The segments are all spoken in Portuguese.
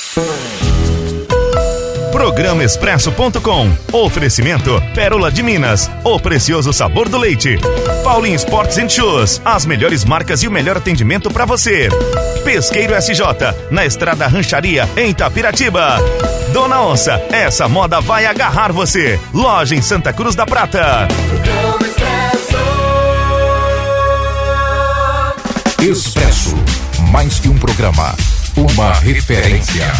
Programa Expresso.com. Oferecimento Pérola de Minas, o precioso sabor do leite. Paulinho Sports & Shoes, as melhores marcas e o melhor atendimento para você. Pesqueiro SJ, na Estrada Rancharia, em Itapiratiba. Dona Onça, essa moda vai agarrar você. Loja em Santa Cruz da Prata. Expresso, mais que um programa, uma referência.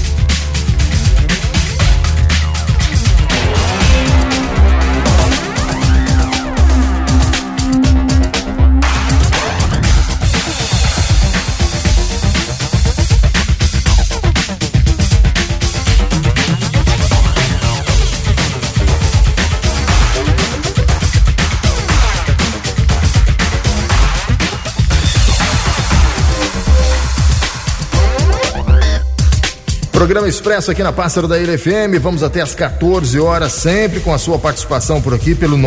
Programa Expresso aqui na Pássaro da Ilha FM, vamos até às 14 horas, sempre com a sua participação por aqui pelo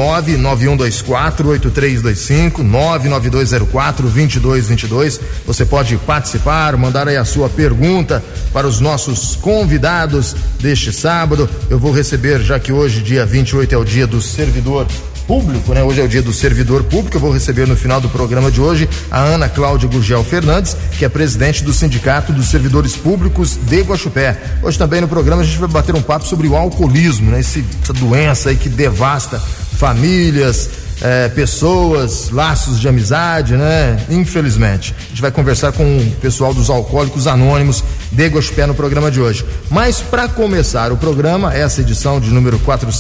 99124-8325, 99204-2222. Você pode participar, mandar aí a sua pergunta para os nossos convidados deste sábado. Eu vou receber, já que hoje, dia 28, é o dia do servidor público, né? Hoje é o dia do servidor público. Eu vou receber no final do programa de hoje a Ana Cláudia Gurgel Fernandes, que é presidente do Sindicato dos Servidores Públicos de Guaxupé. Hoje também no programa a gente vai bater um papo sobre o alcoolismo, né? Essa doença aí que devasta famílias, pessoas, laços de amizade, né? Infelizmente. A gente vai conversar com o pessoal dos Alcoólicos Anônimos de Guaxupé no programa de hoje. Mas para começar o programa, essa edição de número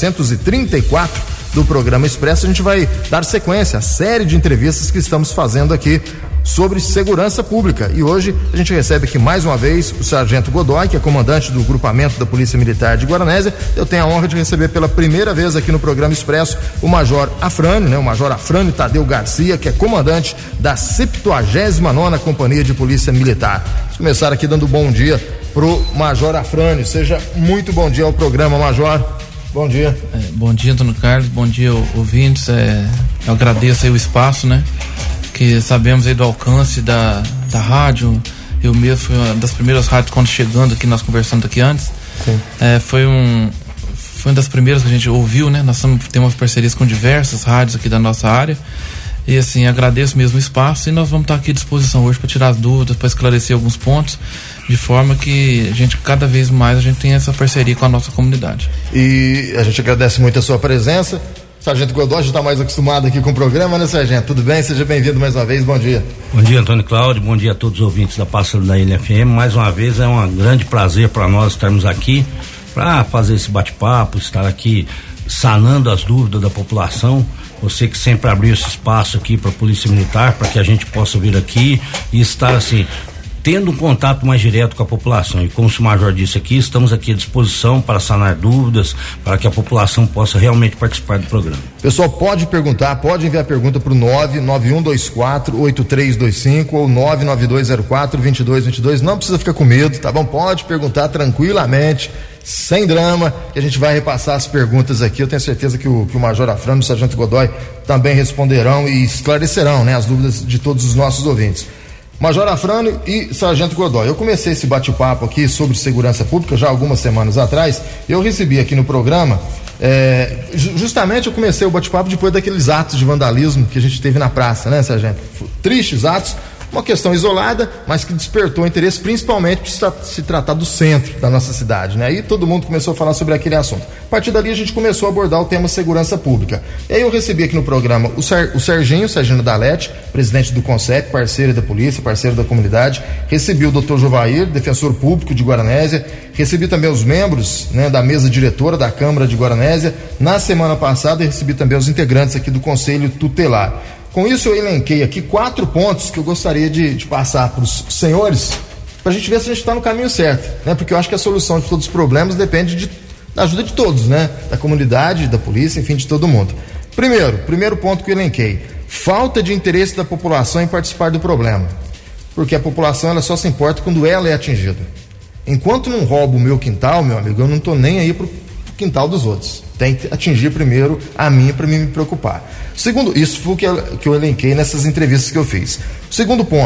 434 do programa Expresso, a gente vai dar sequência à série de entrevistas que estamos fazendo aqui sobre segurança pública. E hoje a gente recebe aqui mais uma vez o Sargento Godoy, que é comandante do grupamento da Polícia Militar de Guaranésia. Eu tenho a honra de receber pela primeira vez aqui no programa Expresso o Major Afrânio, né? O Major Afrânio Tadeu Garcia, que é comandante da 79ª Companhia de Polícia Militar. Vamos começar aqui dando bom dia pro Major Afrânio. Seja muito bom dia ao programa, Major. Bom dia. Bom dia, Antônio Carlos. Bom dia, ouvintes. Eu agradeço aí o espaço, né? Que sabemos aí do alcance da rádio. Eu mesmo fui uma das primeiras rádios quando chegando aqui, nós conversando aqui antes. Sim. Foi uma das primeiras que a gente ouviu, né? Nós temos parcerias com diversas rádios aqui da nossa área. E assim, agradeço mesmo o espaço e nós vamos estar aqui à disposição hoje para tirar as dúvidas, para esclarecer alguns pontos, de forma que a gente, cada vez mais, a gente tenha essa parceria com a nossa comunidade. E a gente agradece muito a sua presença. Sargento Godoy já está mais acostumado aqui com o programa, né, Sargento? Tudo bem? Seja bem-vindo mais uma vez, bom dia. Bom dia, Antônio Cláudio, bom dia a todos os ouvintes da Pássaro da Ilha FM. Mais uma vez é um grande prazer para nós estarmos aqui para fazer esse bate-papo, estar aqui sanando as dúvidas da população. Você que sempre abriu esse espaço aqui para a Polícia Militar, para que a gente possa vir aqui e estar assim, tendo um contato mais direto com a população. E como o Major disse aqui, estamos aqui à disposição para sanar dúvidas, para que a população possa realmente participar do programa. Pessoal, pode perguntar, pode enviar pergunta para o 99124-8325 ou 99204-2222. Não precisa ficar com medo, tá bom? Pode perguntar tranquilamente, sem drama, que a gente vai repassar as perguntas aqui. Eu tenho certeza que o Major Afrânio e o Sargento Godoy também responderão e esclarecerão, né, as dúvidas de todos os nossos ouvintes. Major Afrânio e Sargento Godoy, eu comecei esse bate-papo aqui sobre segurança pública já algumas semanas atrás. Eu recebi aqui no programa, justamente eu comecei o bate-papo depois daqueles atos de vandalismo que a gente teve na praça, né, Sargento? Tristes atos, uma questão isolada, mas que despertou interesse principalmente por se tratar do centro da nossa cidade, né? Aí todo mundo começou a falar sobre aquele assunto. A partir dali a gente começou a abordar o tema segurança pública. E aí eu recebi aqui no programa o Serginho Dalete, presidente do CONSEP, parceiro da polícia, parceiro da comunidade. Recebi o Dr. Jovair, defensor público de Guaranésia. Recebi também os membros, né, da mesa diretora da Câmara de Guaranésia. Na semana passada recebi também os integrantes aqui do Conselho Tutelar. Com isso eu elenquei aqui 4 pontos que eu gostaria de passar para os senhores, para a gente ver se a gente está no caminho certo, né? Porque eu acho que a solução de todos os problemas depende da ajuda de todos, né? Da comunidade, da polícia, enfim, de todo mundo. Primeiro ponto que eu elenquei: falta de interesse da população em participar do problema, porque a população ela só se importa quando ela é atingida. Enquanto não roubo o meu quintal, meu amigo, eu não estou nem aí pro quintal dos outros. Tem que atingir primeiro a mim para mim me preocupar. Segundo, isso foi o que eu elenquei nessas entrevistas que eu fiz. Segundo ponto,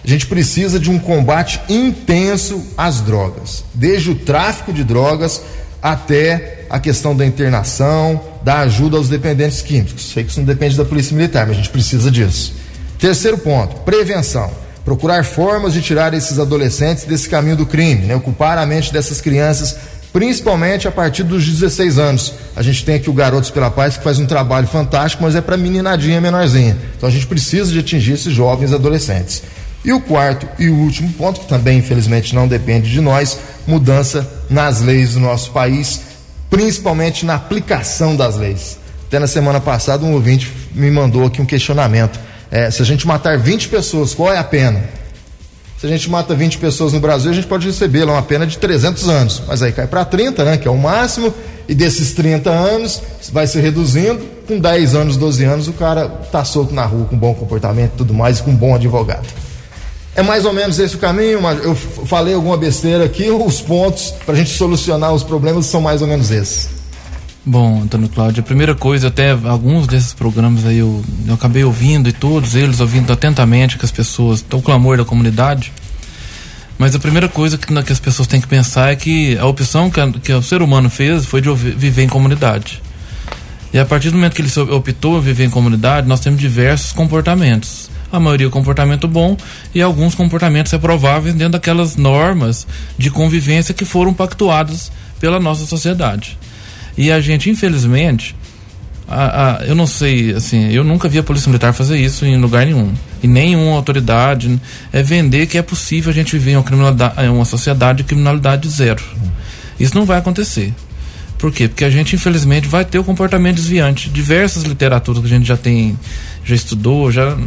A gente precisa de um combate intenso às drogas, desde o tráfico de drogas até a questão da internação, da ajuda aos dependentes químicos. Sei que isso não depende da Polícia Militar, mas a gente precisa disso. Terceiro ponto, prevenção. Procurar formas de tirar esses adolescentes desse caminho do crime, né? Ocupar a mente dessas crianças, principalmente a partir dos 16 anos. A gente tem aqui o Garotos pela Paz, que faz um trabalho fantástico, mas é para meninadinha menorzinha. Então a gente precisa de atingir esses jovens adolescentes. E o quarto e o último ponto, que também infelizmente não depende de nós, mudança nas leis do nosso país, principalmente na aplicação das leis. Até na semana passada um ouvinte me mandou aqui um questionamento. Se a gente matar 20 pessoas, qual é a pena? Se a gente mata 20 pessoas no Brasil, a gente pode receber lá uma pena de 300 anos, mas aí cai para 30, né, que é o máximo, e desses 30 anos vai se reduzindo, com 10 anos, 12 anos o cara tá solto na rua com bom comportamento e tudo mais, e com um bom advogado. É mais ou menos esse o caminho. Eu falei alguma besteira aqui, os pontos para a gente solucionar os problemas são mais ou menos esses. Bom, Antônio Cláudio, a primeira coisa, até alguns desses programas aí eu acabei ouvindo, e todos eles ouvindo atentamente que as pessoas, o clamor da comunidade, mas a primeira coisa que as pessoas têm que pensar é que a opção que o ser humano fez foi de viver em comunidade. E a partir do momento que ele optou por viver em comunidade, nós temos diversos comportamentos. A maioria é comportamento bom e alguns comportamentos reprováveis dentro daquelas normas de convivência que foram pactuadas pela nossa sociedade. E a gente, infelizmente, eu não sei, assim, eu nunca vi a Polícia Militar fazer isso em lugar nenhum. E nenhuma autoridade vender que é possível a gente viver em uma sociedade de criminalidade zero. Isso não vai acontecer. Por quê? Porque a gente, infelizmente, vai ter o comportamento desviante. Diversas literaturas que a gente já estudou,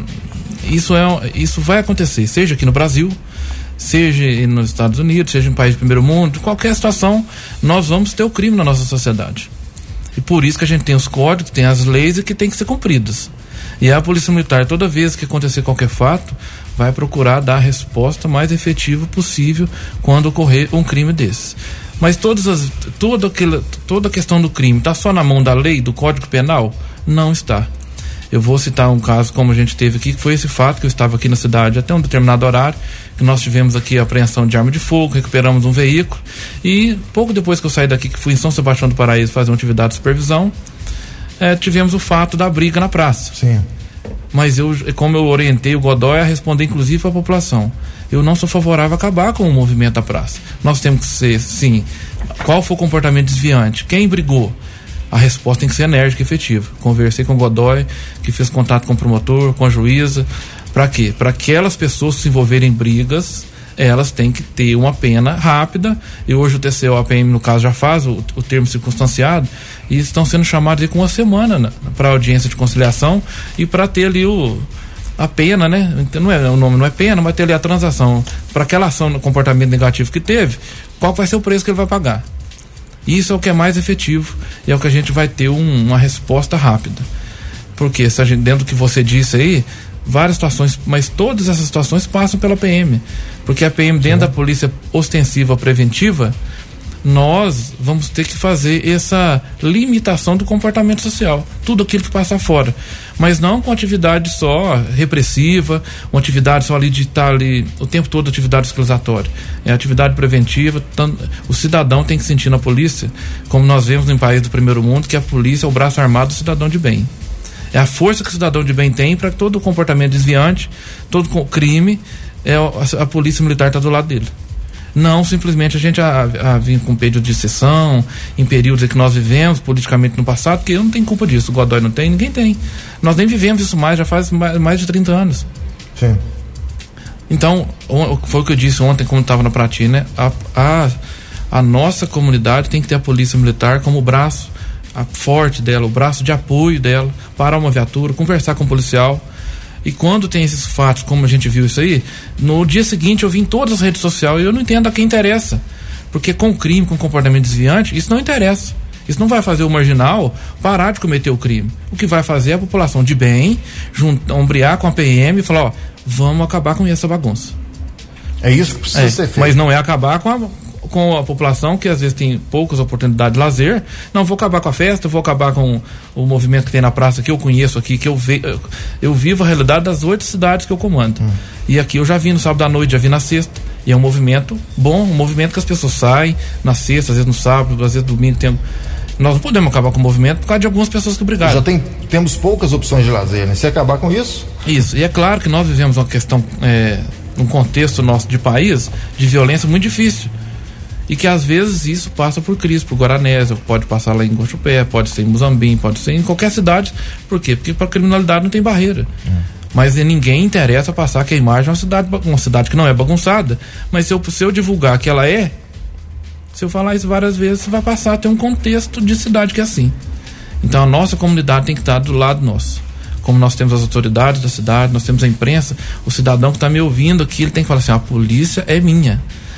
isso vai acontecer, seja aqui no Brasil, seja nos Estados Unidos, seja em país do primeiro mundo, em qualquer situação, nós vamos ter o crime na nossa sociedade. E por isso que a gente tem os códigos, tem as leis e que tem que ser cumpridas. E a Polícia Militar, toda vez que acontecer qualquer fato, vai procurar dar a resposta mais efetiva possível quando ocorrer um crime desse. Mas toda a questão do crime está só na mão da lei, do Código Penal? Não está. Eu vou citar um caso como a gente teve aqui, que foi esse fato, que eu estava aqui na cidade até um determinado horário, que nós tivemos aqui a apreensão de arma de fogo, recuperamos um veículo, e pouco depois que eu saí daqui, que fui em São Sebastião do Paraíso fazer uma atividade de supervisão, tivemos o fato da briga na praça. Sim. Mas como eu orientei o Godoy a responder inclusive para a população, eu não sou favorável a acabar com o movimento da praça. Nós temos que ser, sim, qual foi o comportamento desviante? Quem brigou? A resposta tem que ser enérgica e efetiva. Conversei com o Godoy, que fez contato com o promotor, com a juíza. Para quê? Para aquelas pessoas que se envolverem em brigas, elas têm que ter uma pena rápida. E hoje o TCU, a PM, no caso, já faz o termo circunstanciado, e estão sendo chamados com uma semana para audiência de conciliação e para ter ali a pena, né? O nome não é pena, mas ter ali a transação. Para aquela ação no comportamento negativo que teve, qual vai ser o preço que ele vai pagar? Isso é o que é mais efetivo e é o que a gente vai ter uma resposta rápida. Porque se a gente, dentro do que você disse aí, várias situações, mas todas essas situações passam pela PM. Porque a PM, dentro da polícia ostensiva preventiva, nós vamos ter que fazer essa limitação do comportamento social, tudo aquilo que passa fora, mas não com atividade só repressiva, uma atividade só ali de estar ali o tempo todo, atividade fiscalizatória. É atividade preventiva. O cidadão tem que sentir na polícia, como nós vemos em países do primeiro mundo, que a polícia é o braço armado do cidadão de bem. É a força que o cidadão de bem tem para todo o comportamento desviante, todo crime, a Polícia Militar está do lado dele. Não simplesmente a gente vir com período de exceção, em períodos em que nós vivemos politicamente no passado, porque eu não tenho culpa disso, o Godoy não tem, ninguém tem. Nós nem vivemos isso mais, já faz mais de 30 anos. Sim. Então, foi o que eu disse ontem, quando estava na Prati, né? A nossa comunidade tem que ter a Polícia Militar como o braço forte dela, o braço de apoio dela, parar uma viatura, conversar com o policial. E quando tem esses fatos, como a gente viu isso aí, no dia seguinte eu vi em todas as redes sociais, e eu não entendo a quem interessa. Porque com crime, com comportamento desviante, isso não interessa. Isso não vai fazer o marginal parar de cometer o crime. O que vai fazer é a população de bem ombrear com a PM e falar, vamos acabar com essa bagunça. É isso que precisa ser feito. Mas não é acabar com com a população que às vezes tem poucas oportunidades de lazer. Não, vou acabar com a festa, vou acabar com o movimento que tem na praça, que eu conheço aqui, que eu vivo a realidade das 8 cidades que eu comando. E aqui eu já vi no sábado à noite, já vi na sexta. E é um movimento bom, um movimento que as pessoas saem na sexta, às vezes no sábado, às vezes no domingo. Nós não podemos acabar com o movimento por causa de algumas pessoas que brigaram. Já temos poucas opções de lazer, né? Se acabar com isso... Isso, e é claro que nós vivemos uma questão, num contexto nosso de país, de violência muito difícil. E que às vezes isso passa por Cris, por Guaranésia, pode passar lá em Guaxupé, pode ser em Muzambim, pode ser em qualquer cidade. Por quê? Porque para a criminalidade não tem barreira. Mas ninguém interessa passar que a imagem é uma cidade que não é bagunçada. Mas se eu divulgar que ela se eu falar isso várias vezes, você vai passar a ter um contexto de cidade que é assim. Então a nossa comunidade tem que estar do lado nosso. Como nós temos as autoridades da cidade, nós temos a imprensa, o cidadão que está me ouvindo aqui, ele tem que falar assim: a polícia é minha.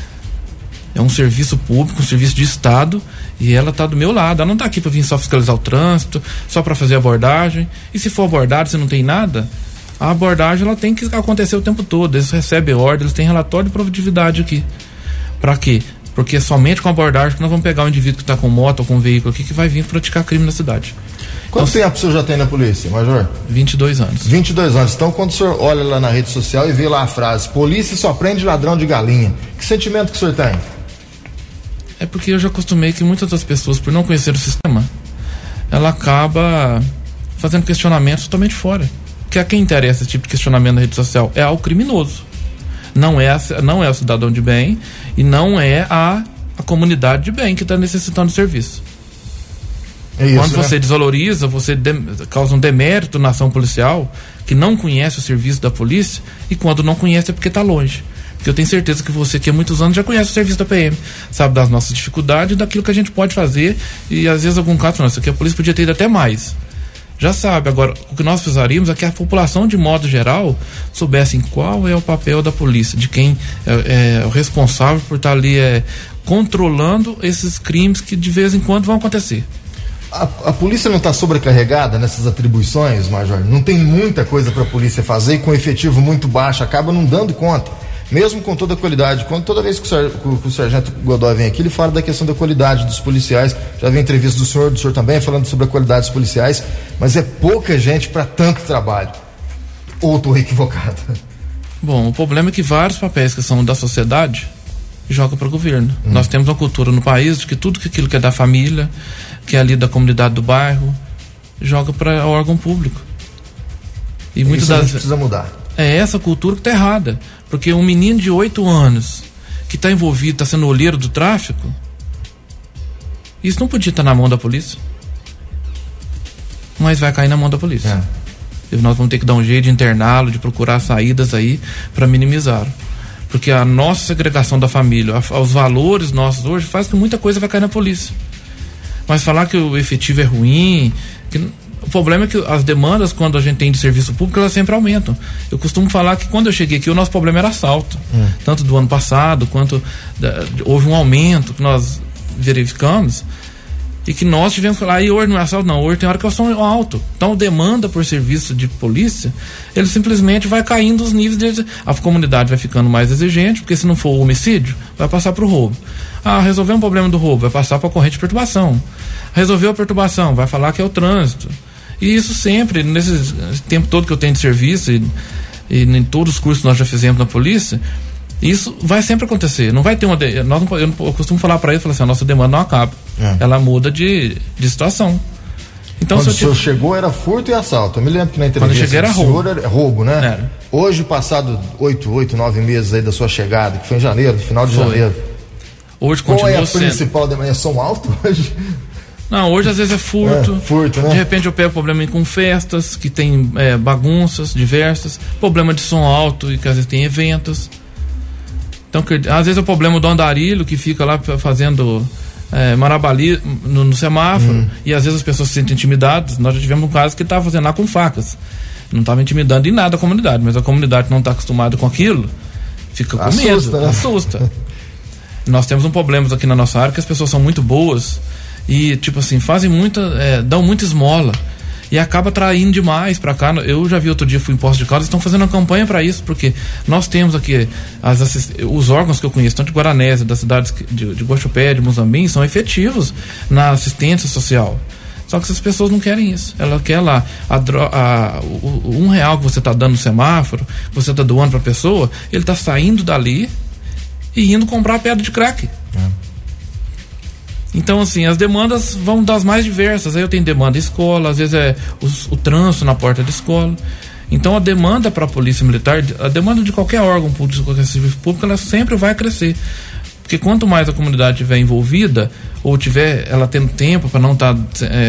É um serviço público, um serviço de Estado, e ela está do meu lado. Ela não está aqui para vir só fiscalizar o trânsito, só para fazer abordagem. E se for abordado, se não tem nada, a abordagem ela tem que acontecer o tempo todo. Eles recebem ordem, eles têm relatório de produtividade aqui. Para quê? Porque é somente com a abordagem que nós vamos pegar o indivíduo que está com moto ou com veículo aqui que vai vir praticar crime na cidade. Quanto tempo o senhor já tem na polícia, Major? 22 anos. 22 anos. Então, quando o senhor olha lá na rede social e vê lá a frase: polícia só prende ladrão de galinha, que sentimento que o senhor tem? É porque eu já acostumei que muitas das pessoas, por não conhecer o sistema, ela acaba fazendo questionamentos totalmente fora. Porque a quem interessa esse tipo de questionamento na rede social é ao criminoso. Não é o cidadão de bem e não é a comunidade de bem que está necessitando do serviço. É isso, quando você desvaloriza, você causa um demérito na ação policial, que não conhece o serviço da polícia, e quando não conhece é porque está longe. Porque eu tenho certeza que você, que há muitos anos, já conhece o serviço da PM, sabe das nossas dificuldades, daquilo que a gente pode fazer, e às vezes algum caso, isso aqui a polícia podia ter ido até mais. Já sabe. Agora, o que nós precisaríamos é que a população, de modo geral, soubesse qual é o papel da polícia, de quem é o responsável por estar ali controlando esses crimes que de vez em quando vão acontecer. A polícia não está sobrecarregada nessas atribuições, Major? Não tem muita coisa para a polícia fazer e com efetivo muito baixo acaba não dando conta, mesmo com toda a qualidade. Toda vez que o sargento Godoy vem aqui, ele fala da questão da qualidade dos policiais. Já vi entrevista do senhor também falando sobre a qualidade dos policiais, mas é pouca gente para tanto trabalho. Ou estou equivocado? Bom, o problema é que vários papéis que são da sociedade jogam para o governo. Nós temos uma cultura no país de que tudo aquilo que é da família, que é ali da comunidade do bairro, joga para órgão público. E muitas das vezes precisa mudar. É essa cultura que está errada. Porque um menino de 8 anos que está envolvido, está sendo olheiro do tráfico, isso não podia estar na mão da polícia. Mas vai cair na mão da polícia. E nós vamos ter que dar um jeito de interná-lo, de procurar saídas aí para minimizar. Porque a nossa segregação da família, os valores nossos hoje, faz que muita coisa vai cair na polícia. Mas falar que o efetivo é ruim, o problema é que as demandas, quando a gente tem de serviço público, elas sempre aumentam. Eu costumo falar que quando eu cheguei aqui, o nosso problema era assalto. Tanto do ano passado, quanto houve um aumento que nós verificamos, e que nós tivemos que falar, e hoje não é assalto, não, hoje tem hora que eu sou alto. Então, a demanda por serviço de polícia, ele simplesmente vai caindo os níveis a comunidade vai ficando mais exigente, porque se não for o homicídio, vai passar para o roubo. Resolver um problema do roubo, vai passar para a corrente de perturbação. Resolveu a perturbação, vai falar que é o trânsito. E isso sempre, nesse tempo todo que eu tenho de serviço e em todos os cursos que nós já fizemos na polícia, isso vai sempre acontecer. Não vai ter eu costumo falar para ele, a nossa demanda não acaba. Ela muda de situação. Então, quando o senhor chegou era furto e assalto. Eu me lembro que na entrevista quando eu cheguei era roubo. Era roubo, né? Era. Hoje, passado 9 meses aí da sua chegada, que foi em janeiro, final de janeiro. Hoje qual continua é a principal demanda? É som alto hoje? Não, hoje às vezes é furto. Furto, né? De repente eu pego problema com festas, que tem bagunças diversas, problema de som alto e que às vezes tem eventos. Então, às vezes é o problema do andarilho que fica lá fazendo marabali no semáforo, e às vezes as pessoas se sentem intimidadas. Nós já tivemos um caso que estava fazendo lá com facas. Não estava intimidando em nada a comunidade, mas a comunidade não está acostumada com aquilo, fica com medo, né? Assusta. Nós temos um problema aqui na nossa área que as pessoas são muito boas e, tipo assim, fazem dão muita esmola. e acaba traindo demais para cá. Eu já vi outro dia, fui em Poços de Caldas, estão fazendo uma campanha para isso, porque nós temos aqui os órgãos que eu conheço, tanto de Guaranésia, das cidades de Guaxupé, de Muzambinho, são efetivos na assistência social. Só que essas pessoas não querem isso. Ela quer lá o R$1 que você está dando no semáforo, que você está doando para a pessoa, ele está saindo dali e indo comprar pedra de crack. Então, assim, as demandas vão das mais diversas. Aí eu tenho demanda escola, às vezes é o trânsito na porta da escola. Então a demanda para a polícia militar, a demanda de qualquer órgão público, qualquer serviço público, ela sempre vai crescer. Porque quanto mais a comunidade estiver envolvida, ou tiver ela tendo tempo para não estar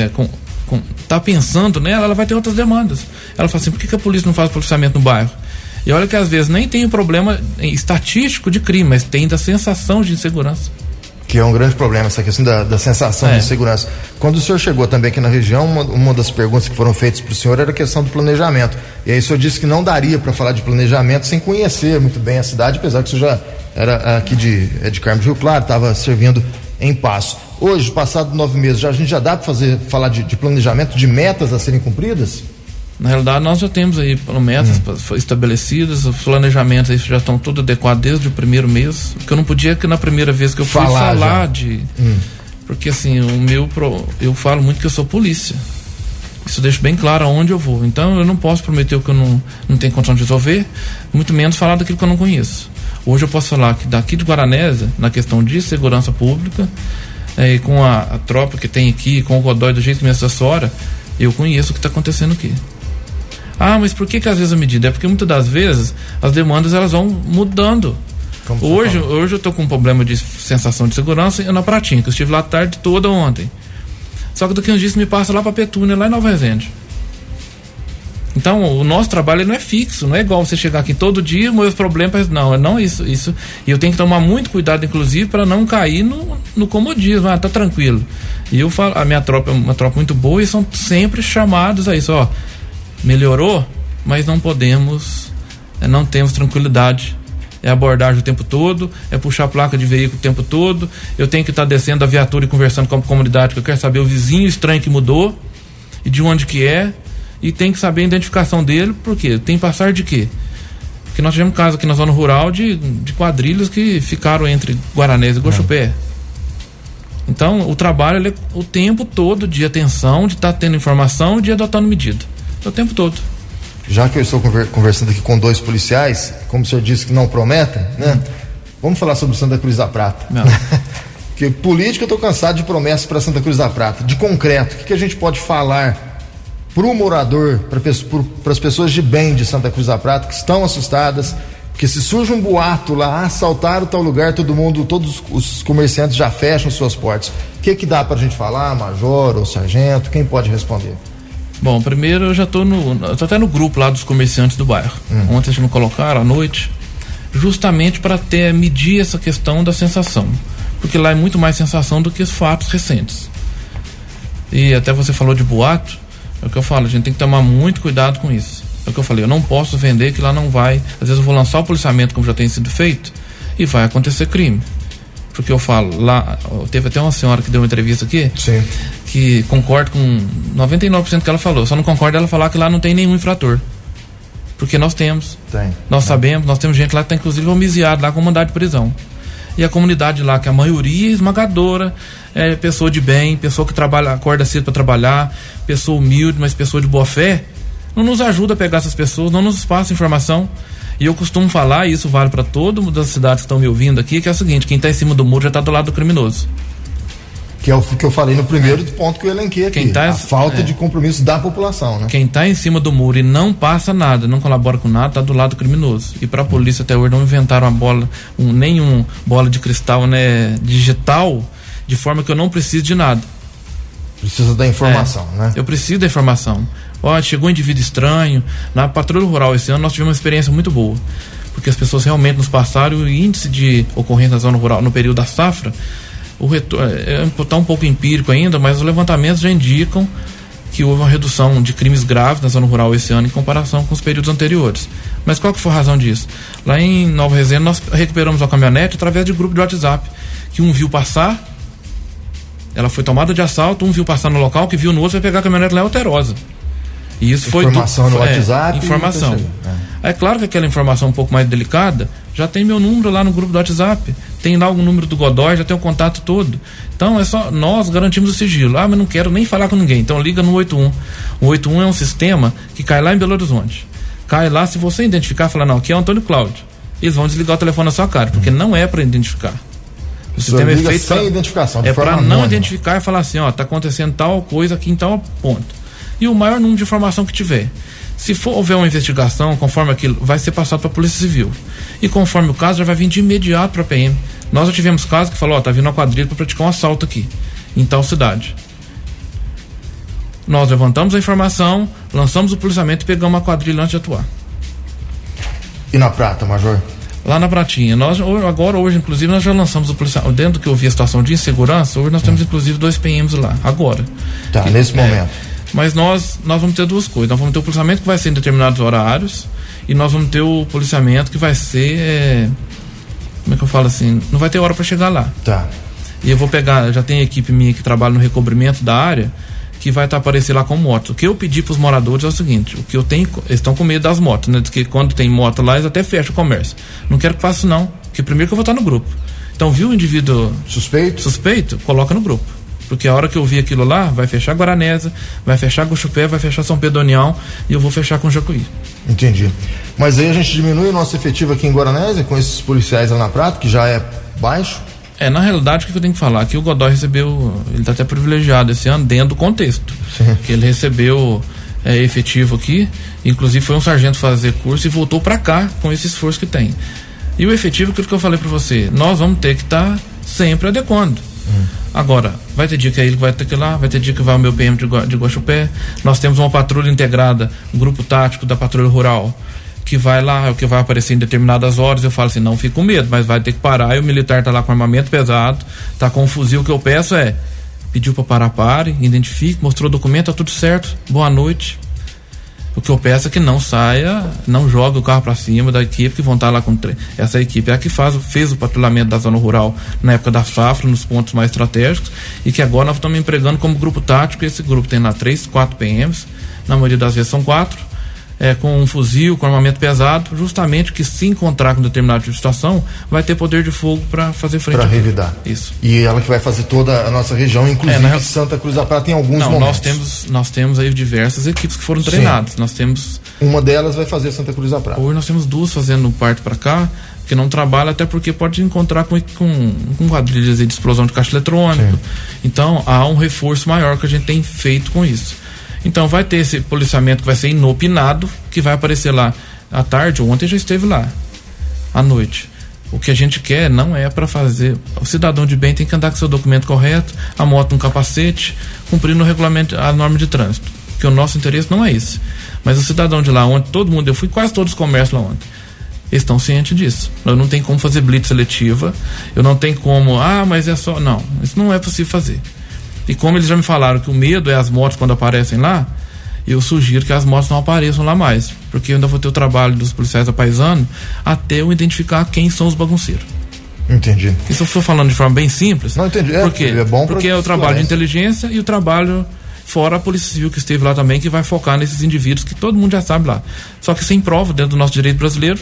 tá pensando nela, ela vai ter outras demandas. Ela fala assim, por que a polícia não faz policiamento no bairro? E olha que às vezes nem tem o problema estatístico de crime, mas tem da sensação de insegurança. Que é um grande problema, essa questão da sensação de segurança. Quando o senhor chegou também aqui na região, uma das perguntas que foram feitas para o senhor era a questão do planejamento. E aí o senhor disse que não daria para falar de planejamento sem conhecer muito bem a cidade, apesar que o senhor já era aqui de Carmo de Rio Claro, estava servindo em Passo. Hoje, passado 9 meses, a gente já dá para falar de planejamento, de metas a serem cumpridas? Na realidade, nós já temos aí metas estabelecidas, os planejamentos aí já estão todos adequados desde o primeiro mês, porque eu não podia que na primeira vez que eu fui falar de... Porque assim, eu falo muito que eu sou polícia. Isso deixa bem claro aonde eu vou. Então eu não posso prometer o que eu não tenho condição de resolver, muito menos falar daquilo que eu não conheço. Hoje eu posso falar que daqui de Guaranésia, na questão de segurança pública, e com a tropa que tem aqui, com o Godoy do jeito que me assessora, eu conheço o que está acontecendo aqui. Ah, mas por que às vezes a medida? É porque muitas das vezes as demandas elas vão mudando. Hoje eu tô com um problema de sensação de segurança na Pratinha, que eu estive lá a tarde toda ontem. Só que daqui uns dias me passa lá para Petúnia, lá em Nova Resende. Então o nosso trabalho não é fixo, não é igual você chegar aqui todo dia, meus problemas, não isso. E eu tenho que tomar muito cuidado, inclusive, para não cair no comodismo. Tá tranquilo. E eu falo, a minha tropa é uma tropa muito boa e são sempre chamados a isso, melhorou, mas não podemos, não temos tranquilidade. É abordagem o tempo todo, é puxar a placa de veículo o tempo todo. Eu tenho que estar descendo a viatura e conversando com a comunidade, que eu quero saber o vizinho estranho que mudou e de onde que é, e tem que saber a identificação dele, porque tem passar de quê? Porque nós tivemos casos aqui na zona rural de quadrilhas que ficaram entre Guaranésia e Guaxupé. Então o trabalho ele é o tempo todo de atenção, de estar tendo informação e de adotando medida. O tempo todo. Já que eu estou conversando aqui com 2 policiais, como o senhor disse que não prometem, né? Vamos falar sobre Santa Cruz da Prata. Porque política eu estou cansado de promessas para Santa Cruz da Prata. De concreto, o que a gente pode falar para o morador, para as pessoas de bem de Santa Cruz da Prata que estão assustadas, porque se surge um boato lá, assaltaram tal lugar, todos os comerciantes já fecham suas portas. O que dá para a gente falar, major ou sargento? Quem pode responder? Bom, primeiro eu já tô até no grupo lá dos comerciantes do bairro. Ontem eles me colocaram à noite, justamente para medir essa questão da sensação, porque lá é muito mais sensação do que os fatos recentes. E até você falou de boato, é o que eu falo, a gente tem que tomar muito cuidado com isso. É o que eu falei, eu não posso vender que lá não vai, às vezes eu vou lançar o policiamento como já tem sido feito e vai acontecer crime. Porque eu falo, lá, teve até uma senhora que deu uma entrevista aqui, sim, que concorda com 99% que ela falou, só não concorda ela falar que lá não tem nenhum infrator. Porque nós temos. Nós sabemos, nós temos gente lá que está inclusive homiziado lá com mandado de prisão. E a comunidade lá, que a maioria esmagadora é pessoa de bem, pessoa que trabalha, acorda cedo para trabalhar, pessoa humilde, mas pessoa de boa fé, não nos ajuda a pegar essas pessoas, não nos passa informação. E eu costumo falar, e isso vale para todas as cidades que estão me ouvindo aqui, que é o seguinte: quem está em cima do muro já está do lado do criminoso. Que é o que eu falei no primeiro ponto que eu elenquei aqui, a falta de compromisso da população, né? Quem está em cima do muro e não passa nada, não colabora com nada, está do lado do criminoso. E para a polícia até hoje não inventaram nenhum bola de cristal, né, digital, de forma que eu não preciso de nada. Precisa da informação, né? Eu preciso da informação. Chegou um indivíduo estranho. Na patrulha rural esse ano nós tivemos uma experiência muito boa, porque as pessoas realmente nos passaram, e o índice de ocorrência na zona rural no período da safra, o retorno está um pouco empírico ainda, mas os levantamentos já indicam que houve uma redução de crimes graves na zona rural esse ano em comparação com os períodos anteriores. Mas qual que foi a razão disso? Lá em Nova Resende nós recuperamos uma caminhonete através de grupo de WhatsApp, que um viu passar, ela foi tomada de assalto, um viu passar no local, que viu no outro, vai pegar a caminhonete lá em Alterosa. E isso informação no WhatsApp. Informação. É claro que aquela informação um pouco mais delicada, já tem meu número lá no grupo do WhatsApp, tem lá o número do Godoy, já tem o contato todo. Então é só, nós garantimos o sigilo. Mas não quero nem falar com ninguém, então liga no 81. O 81 é um sistema que cai lá em Belo Horizonte. Cai lá, se você identificar, falar, não, aqui é o Antônio Cláudio, eles vão desligar o telefone na sua cara, porque não é para identificar. O sistema é feito sem identificação, é para não identificar e falar assim, ó, tá acontecendo tal coisa aqui em tal ponto. E o maior número de informação que tiver. Se houver uma investigação, conforme aquilo, vai ser passado para a Polícia Civil. E conforme o caso, já vai vir de imediato para a PM. Nós já tivemos casos que falou, ó, tá vindo uma quadrilha para praticar um assalto aqui, em tal cidade. Nós levantamos a informação, lançamos o policiamento e pegamos a quadrilha antes de atuar. E na Prata, Major? Lá na Pratinha. Hoje, inclusive, nós já lançamos o policiamento. Dentro do que eu vi a situação de insegurança, hoje nós temos, inclusive, 2 PMs lá, agora. Tá, nesse momento. Mas nós vamos ter 2 coisas. Nós vamos ter o policiamento que vai ser em determinados horários e nós vamos ter o policiamento que vai ser... como é que eu falo assim? Não vai ter hora para chegar lá. Tá. E eu vou pegar... Já tem equipe minha que trabalha no recobrimento da área que vai aparecer lá com motos. O que eu pedi para os moradores é o seguinte, o que eu tenho, eles estão com medo das motos, né? Diz que quando tem moto lá, eles até fecham o comércio. Não quero que faça isso não, porque primeiro que eu vou estar no grupo. Então, viu o indivíduo suspeito, coloca no grupo. Porque a hora que eu vi aquilo lá, vai fechar Guaranésia, vai fechar Guaxupé, vai fechar São Pedro do União e eu vou fechar com Jacuí. Entendi. Mas aí a gente diminui o nosso efetivo aqui em Guaranésia com esses policiais lá na Prata, que já é baixo? Na realidade, o que eu tenho que falar? Que o Godoy recebeu, ele está até privilegiado esse ano dentro do contexto. Sim. Que ele recebeu efetivo aqui, inclusive foi um sargento fazer curso e voltou para cá com esse esforço que tem. E o efetivo, aquilo que eu falei para você, nós vamos ter que estar sempre adequando. Agora, vai ter dia que é ele que vai ter que ir lá, vai ter dia que vai o meu PM de Guaxupé. Nós temos uma patrulha integrada, um grupo tático da patrulha rural, que vai lá, que vai aparecer em determinadas horas. Eu falo assim, não fique com medo, mas vai ter que parar. E o militar tá lá com armamento pesado, tá com um fuzil. O que eu peço pediu para parar, pare, identifique, mostrou o documento, tá tudo certo, boa noite. O que eu peço é que não saia, não jogue o carro para cima da equipe que vão estar lá com essa equipe é a que fez o patrulhamento da zona rural na época da safra, nos pontos mais estratégicos, e que agora nós estamos empregando como grupo tático. Esse grupo tem lá 3, 4 PMs, na maioria das vezes são 4, com um fuzil, com armamento pesado, justamente que se encontrar com determinada situação, vai ter poder de fogo para fazer frente. Para revidar. Isso. E ela que vai fazer toda a nossa região, inclusive Santa Cruz da Prata em alguns momentos. Nós temos aí diversas equipes que foram treinadas. Sim. Nós temos... Uma delas vai fazer Santa Cruz da Prata. Hoje nós temos 2 fazendo parte para cá, que não trabalha, até porque pode encontrar com quadrilhas de explosão de caixa eletrônico. Sim. Então há um reforço maior que a gente tem feito com isso. Então vai ter esse policiamento que vai ser inopinado, que vai aparecer lá à tarde. Ontem já esteve lá à noite. O que a gente quer não é para fazer. O cidadão de bem tem que andar com seu documento correto, a moto no capacete, cumprindo o regulamento, a norma de trânsito. Porque o nosso interesse não é esse. Mas o cidadão de lá ontem, todo mundo, eu fui quase todos os comércios lá ontem, eles estão cientes disso. Eu não tenho como fazer blitz seletiva, eu não tenho como, mas é só. Não, isso não é possível fazer. E como eles já me falaram que o medo é as motos quando aparecem lá, eu sugiro que as motos não apareçam lá mais, porque eu ainda vou ter o trabalho dos policiais da Paisano até eu identificar quem são os bagunceiros. Entendi. Isso eu estou falando de forma bem simples. Não entendi. É bom porque é o trabalho de inteligência e o trabalho fora a Polícia Civil que esteve lá também, que vai focar nesses indivíduos que todo mundo já sabe lá. Só que sem prova dentro do nosso direito brasileiro,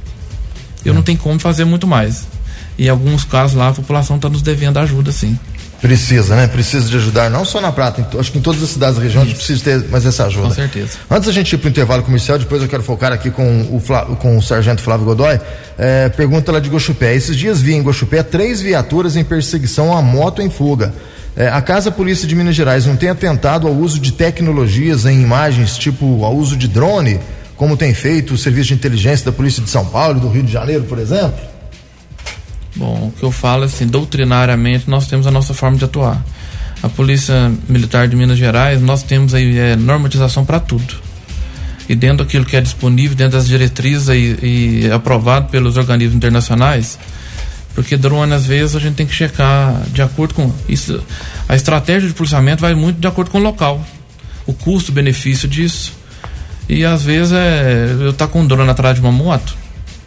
eu não tenho como fazer muito mais. E em alguns casos lá a população está nos devendo ajuda, sim. Precisa, né? Precisa de ajudar, não só na Prata, acho que em todas as cidades da região a gente precisa ter mais essa ajuda. Com certeza. Antes da gente ir para o intervalo comercial, depois eu quero focar aqui com o sargento Flávio Godoy. Pergunta lá de Guaxupé. Esses dias vi em Guaxupé 3 viaturas em perseguição a moto em fuga. A Casa Polícia de Minas Gerais não tem atentado ao uso de tecnologias em imagens, tipo ao uso de drone, como tem feito o Serviço de Inteligência da Polícia de São Paulo e do Rio de Janeiro, por exemplo? Bom, o que eu falo é assim, doutrinariamente nós temos a nossa forma de atuar. A Polícia Militar de Minas Gerais, nós temos aí normatização para tudo. E dentro daquilo que é disponível, dentro das diretrizes e aprovado pelos organismos internacionais, porque drone às vezes a gente tem que checar de acordo com isso. A estratégia de policiamento vai muito de acordo com o local, o custo-benefício disso. E às vezes eu estar com um drone atrás de uma moto,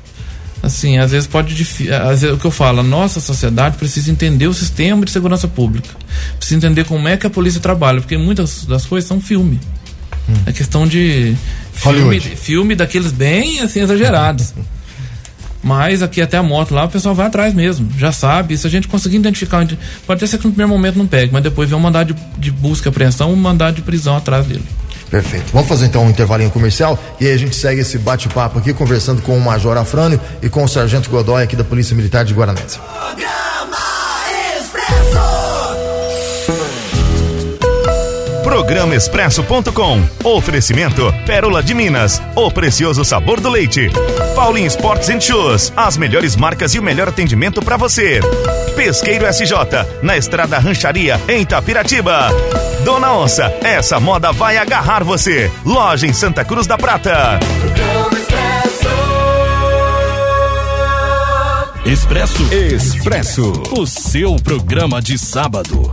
assim, às vezes o que eu falo, a nossa sociedade precisa entender o sistema de segurança pública, precisa entender como é que a polícia trabalha, porque muitas das coisas são filme. É questão de filme daqueles bem assim exagerados. Mas aqui até a moto lá, o pessoal vai atrás mesmo, já sabe. Se a gente conseguir identificar, pode até ser que no primeiro momento não pegue, mas depois vem um mandado de busca e apreensão, um mandado de prisão atrás dele. Perfeito. Vamos fazer então um intervalinho comercial e aí a gente segue esse bate-papo aqui, conversando com o Major Afrânio e com o Sargento Godoy aqui da Polícia Militar de Guaranésia. Programa Expresso.com. Oferecimento Pérola de Minas, o precioso sabor do leite. Paulin Sports and Shoes, as melhores marcas e o melhor atendimento para você. Pesqueiro SJ, na Estrada Rancharia, em Itapiratiba. Dona Onça, essa moda vai agarrar você. Loja em Santa Cruz da Prata. Expresso, o seu programa de sábado.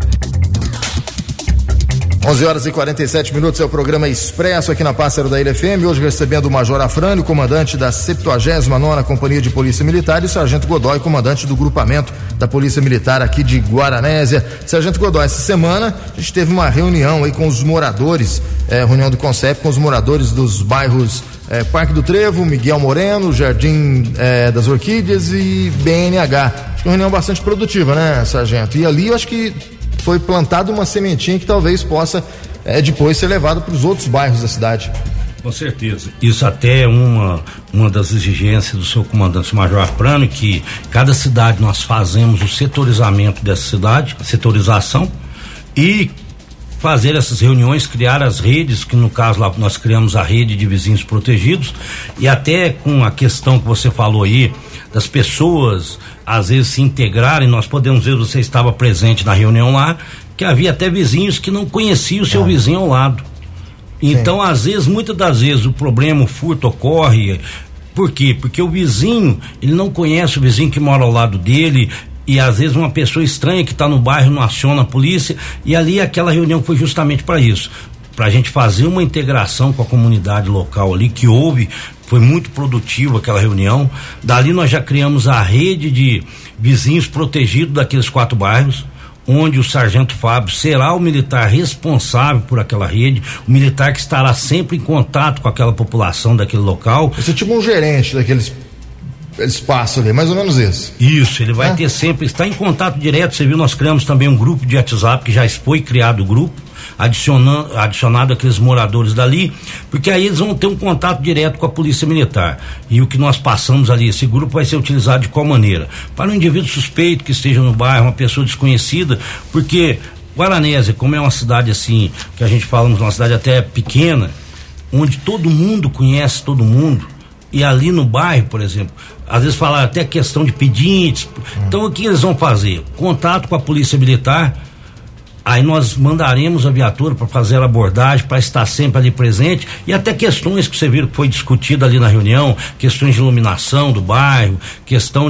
11h47, é o programa Expresso aqui na Pássaro da Ilha FM, hoje recebendo o Major Afrânio, comandante da 79ª Companhia de Polícia Militar, e o Sargento Godoy, comandante do grupamento da Polícia Militar aqui de Guaranésia. Sargento Godoy, essa semana a gente teve uma reunião aí com os moradores, reunião do CONCEP, com os moradores dos bairros Parque do Trevo, Miguel Moreno, Jardim das Orquídeas e BNH. Acho que uma reunião bastante produtiva, né, Sargento? E ali eu acho que foi plantada uma sementinha que talvez possa depois ser levada para os outros bairros da cidade. Com certeza. Isso até é uma das exigências do seu comandante Major Afrânio, que cada cidade nós fazemos o setorizamento dessa cidade, a setorização, e fazer essas reuniões, criar as redes, que no caso lá nós criamos a rede de vizinhos protegidos, e até com a questão que você falou aí, das pessoas às vezes se integrarem, nós podemos ver, você estava presente na reunião lá, que havia até vizinhos que não conheciam o seu vizinho ao lado. Então, às vezes, muitas das vezes o problema, o furto ocorre, por quê? Porque o vizinho, ele não conhece o vizinho que mora ao lado dele, e às vezes uma pessoa estranha que está no bairro não aciona a polícia, e ali aquela reunião foi justamente para isso, para a gente fazer uma integração com a comunidade local ali, que houve, foi muito produtiva aquela reunião. Dali nós já criamos a rede de vizinhos protegidos daqueles 4 bairros, onde o Sargento Fábio será o militar responsável por aquela rede, o militar que estará sempre em contato com aquela população daquele local. Você é tipo um gerente daqueles espaço ali, mais ou menos isso. Isso, ele vai ter sempre, está em contato direto. Você viu, nós criamos também um grupo de WhatsApp, que já foi criado o grupo, adicionado aqueles moradores dali, porque aí eles vão ter um contato direto com a Polícia Militar. E o que nós passamos ali, esse grupo vai ser utilizado de qual maneira? Para um indivíduo suspeito que esteja no bairro, uma pessoa desconhecida, porque Guaranésia, como é uma cidade assim, que a gente fala, uma cidade até pequena, onde todo mundo conhece todo mundo, e ali no bairro, por exemplo, às vezes falar até questão de pedintes. Então o que eles vão fazer? Contato com a Polícia Militar, aí nós mandaremos a viatura para fazer a abordagem, para estar sempre ali presente, e até questões que você viu que foi discutida ali na reunião, questões de iluminação do bairro, questão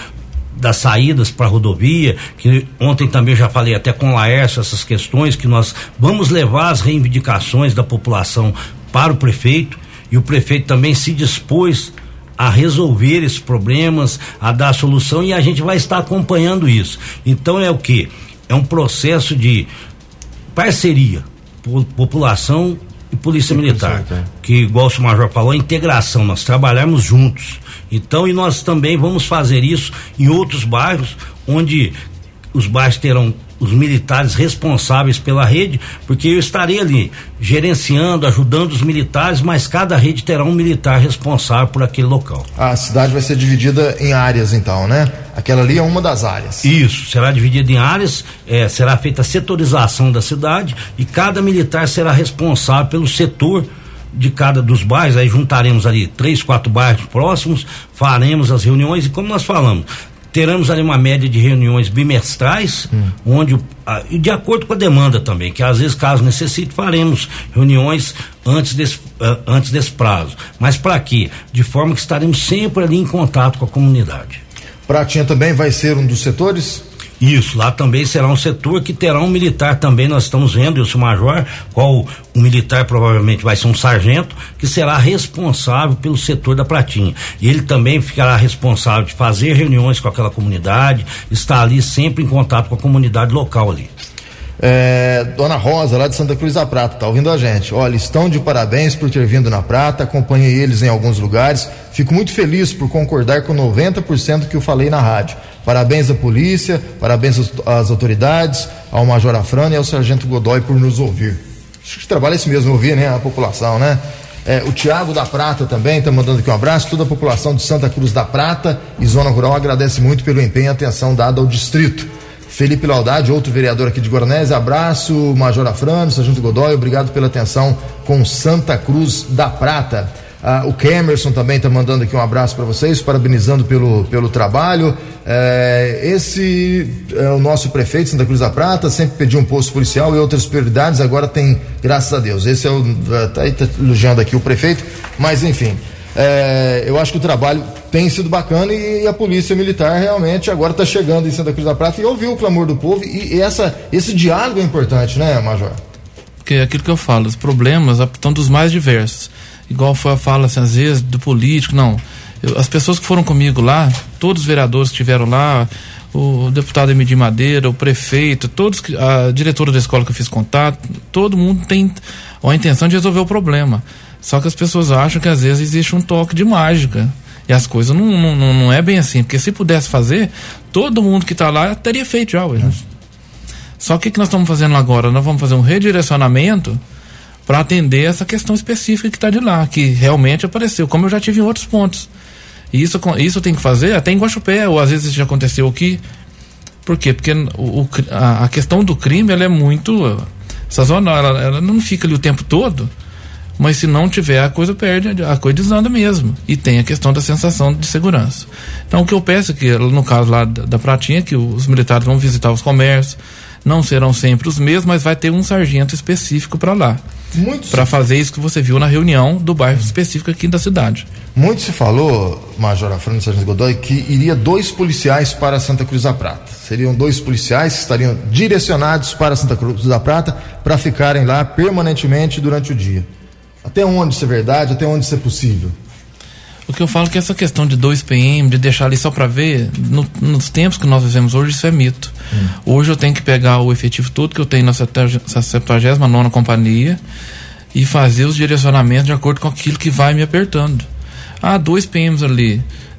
das saídas para a rodovia, que ontem também eu já falei até com o Laércio, essas questões que nós vamos levar as reivindicações da população para o prefeito, e o prefeito também se dispôs a resolver esses problemas, a dar a solução, e a gente vai estar acompanhando isso. Então é o quê? É um processo de parceria, população e Polícia Militar, que igual o Major falou, a integração, nós trabalhamos juntos. Então, e nós também vamos fazer isso em outros bairros, onde os bairros terão os militares responsáveis pela rede, porque eu estarei ali gerenciando, ajudando os militares, mas cada rede terá um militar responsável por aquele local. A cidade vai ser dividida em áreas então, né? Aquela ali é uma das áreas. Isso, será dividida em áreas, será feita a setorização da cidade e cada militar será responsável pelo setor de cada dos bairros. Aí juntaremos ali 3, 4 bairros próximos, faremos as reuniões e, como nós falamos, teremos ali uma média de reuniões bimestrais, onde, e de acordo com a demanda também, que às vezes, caso necessite, faremos reuniões antes desse prazo. Mas para quê? De forma que estaremos sempre ali em contato com a comunidade. Pratinha também vai ser um dos setores? Isso, lá também será um setor que terá um militar também, nós estamos vendo, eu sou major, qual o militar provavelmente vai ser um sargento, que será responsável pelo setor da Pratinha. E ele também ficará responsável de fazer reuniões com aquela comunidade, estar ali sempre em contato com a comunidade local ali. Dona Rosa, lá de Santa Cruz da Prata, tá ouvindo a gente. Olha, estão de parabéns por ter vindo na Prata, acompanhei eles em alguns lugares, fico muito feliz por concordar com 90% que eu falei na rádio. Parabéns à polícia, parabéns às autoridades, ao Major Afrânio e ao Sargento Godoy por nos ouvir. Acho que trabalho é esse mesmo, ouvir, né? A população, né? O Tiago da Prata também tá mandando aqui um abraço. Toda a população de Santa Cruz da Prata e Zona Rural agradece muito pelo empenho e atenção dada ao distrito. Felipe Laudade, outro vereador aqui de Guaranésia, abraço. Major Afrânio, Sargento Godoy, obrigado pela atenção com Santa Cruz da Prata. O Kemerson também está mandando aqui um abraço para vocês, parabenizando pelo trabalho. Esse é o nosso prefeito de Santa Cruz da Prata, sempre pediu um posto policial e outras prioridades, agora tem, graças a Deus. Esse tá elogiando aqui o prefeito, mas enfim, eu acho que o trabalho tem sido bacana e a polícia militar realmente agora está chegando em Santa Cruz da Prata e ouviu o clamor do povo e esse diálogo é importante, né, Major? Porque é aquilo que eu falo, os problemas estão dos mais diversos. Igual foi a fala, assim, às vezes, do político, não. As pessoas que foram comigo lá, todos os vereadores que estiveram lá, o deputado Emidir Madeira, o prefeito, a diretora da escola que eu fiz contato, todo mundo tem a intenção de resolver o problema. Só que as pessoas acham que às vezes existe um toque de mágica. E as coisas não é bem assim, porque se pudesse fazer, todo mundo que está lá teria feito já hoje. Só que o que nós estamos fazendo agora? Nós vamos fazer um redirecionamento para atender essa questão específica que está de lá, que realmente apareceu, como eu já tive em outros pontos. E isso tem que fazer até em Guaxupé, ou às vezes já aconteceu aqui. Por quê? Porque a questão do crime, ela é muito sazonal, ela não fica ali o tempo todo, mas se não tiver, a coisa perde, a coisa desanda mesmo. E tem a questão da sensação de segurança. Então o que eu peço é que, no caso lá da Pratinha, que os militares vão visitar os comércios, não serão sempre os mesmos, mas vai ter um sargento específico para lá. Para fazer isso que você viu na reunião do bairro específico aqui da cidade. Muito se falou, Major Afrânio, Sargento Godoy, que iria 2 policiais para Santa Cruz da Prata. Seriam 2 policiais que estariam direcionados para Santa Cruz da Prata para ficarem lá permanentemente durante o dia. Até onde isso é verdade, até onde isso é possível? O que eu falo é que essa questão de 2 PM, de deixar ali só para ver, nos tempos que nós vivemos hoje, isso é mito. Hoje eu tenho que pegar o efetivo todo que eu tenho na 79ª Companhia e fazer os direcionamentos de acordo com aquilo que vai me apertando. 2 PMs ali.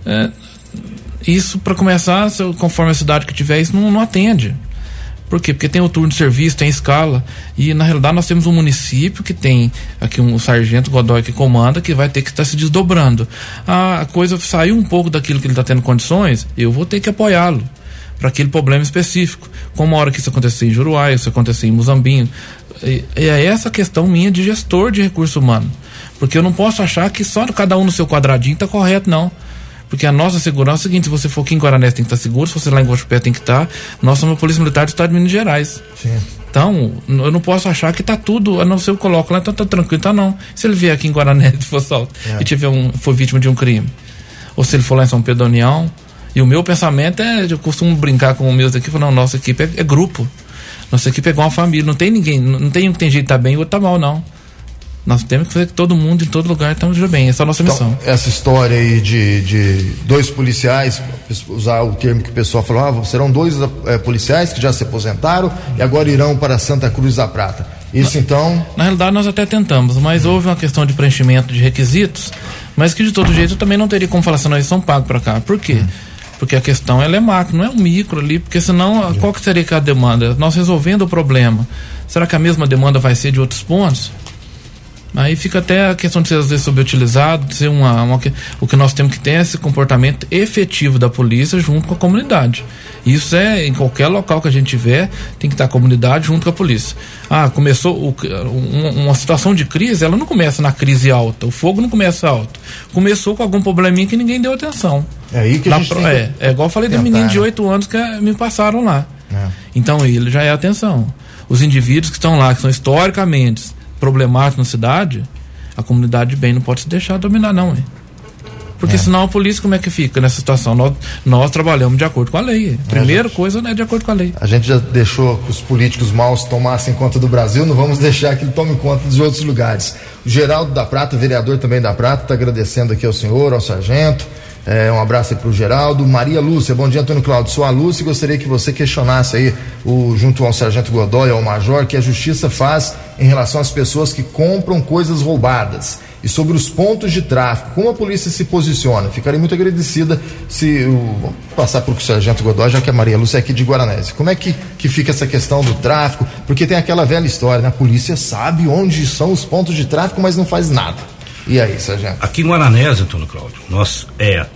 Isso, para começar, conforme a cidade que tiver, isso não atende. Por quê? Porque tem o turno de serviço, tem escala, e na realidade nós temos um município que tem aqui um sargento Godoy que comanda, que vai ter que estar se desdobrando. A coisa saiu um pouco daquilo que ele está tendo condições, eu vou ter que apoiá-lo para aquele problema específico. Como a hora que isso acontecer em Juruá, isso acontecer em Muzambinho, e é essa questão minha de gestor de recurso humano, porque eu não posso achar que só cada um no seu quadradinho está correto, não. Porque a nossa segurança é o seguinte: se você for aqui em Guaranésia tem que estar seguro, se você lá em Guaxupé tem que estar. Nós somos a Polícia Militar do Estado de Minas Gerais. Sim. Então, eu não posso achar que está tudo, a não ser eu coloco lá, então tá tranquilo, tá não. Se ele vier aqui em Guaranésia e for assalto e for vítima de um crime, ou se ele for lá em São Pedro da União, e o meu pensamento eu costumo brincar com o meus aqui, falar, não, nossa equipe é grupo. Nossa equipe é igual uma família, não tem ninguém, não tem um que tem jeito de tá bem e o outro tá mal, não. Nós temos que fazer que todo mundo, em todo lugar, esteja bem. Essa é a nossa missão. Essa história aí de 2 policiais, usar o termo que o pessoal falou, serão 2 policiais que já se aposentaram e agora irão para Santa Cruz da Prata. Isso então... Na realidade nós até tentamos, mas houve uma questão de preenchimento de requisitos, mas que de todo jeito eu também não teria como falar assim, não, eles são pagos para cá. Por quê? Porque a questão ela é macro, não é um micro ali, porque senão qual que seria a demanda? Nós resolvendo o problema, será que a mesma demanda vai ser de outros pontos? Aí fica até a questão de ser às vezes subutilizado, de ser o que nós temos que ter é esse comportamento efetivo da polícia junto com a comunidade. Isso é em qualquer local que a gente tiver, tem que estar a comunidade junto com a polícia. Começou uma situação de crise, ela não começa na crise alta, o fogo não começa alto. Começou com algum probleminha que ninguém deu atenção. É aí que a gente é igual eu falei do menino de 8 anos que me passaram lá. Então ele já é atenção. Os indivíduos que estão lá, que são historicamente problemático na cidade, a comunidade de bem não pode se deixar dominar, não, hein? Porque senão a polícia como é que fica nessa situação? Nós trabalhamos de acordo com a lei. Primeira coisa, né, de acordo com a lei. A gente já deixou que os políticos maus tomassem conta do Brasil, não vamos deixar que ele tome conta dos outros lugares. O Geraldo da Prata, vereador também da Prata, está agradecendo aqui ao senhor, ao sargento, Um abraço aí pro Geraldo. Maria Lúcia, bom dia, Antônio Cláudio. Sou a Lúcia e gostaria que você questionasse aí, junto ao Sargento Godoy, ao Major, que a Justiça faz em relação às pessoas que compram coisas roubadas. E sobre os pontos de tráfico, como a polícia se posiciona? Ficaria muito agradecida se vou passar para o Sargento Godoy, já que a Maria Lúcia é aqui de Guaranésia. Como é que fica essa questão do tráfico? Porque tem aquela velha história, né? A polícia sabe onde são os pontos de tráfico, mas não faz nada. E aí, Sargento? Aqui em Guaranésia, Antônio Cláudio, nós,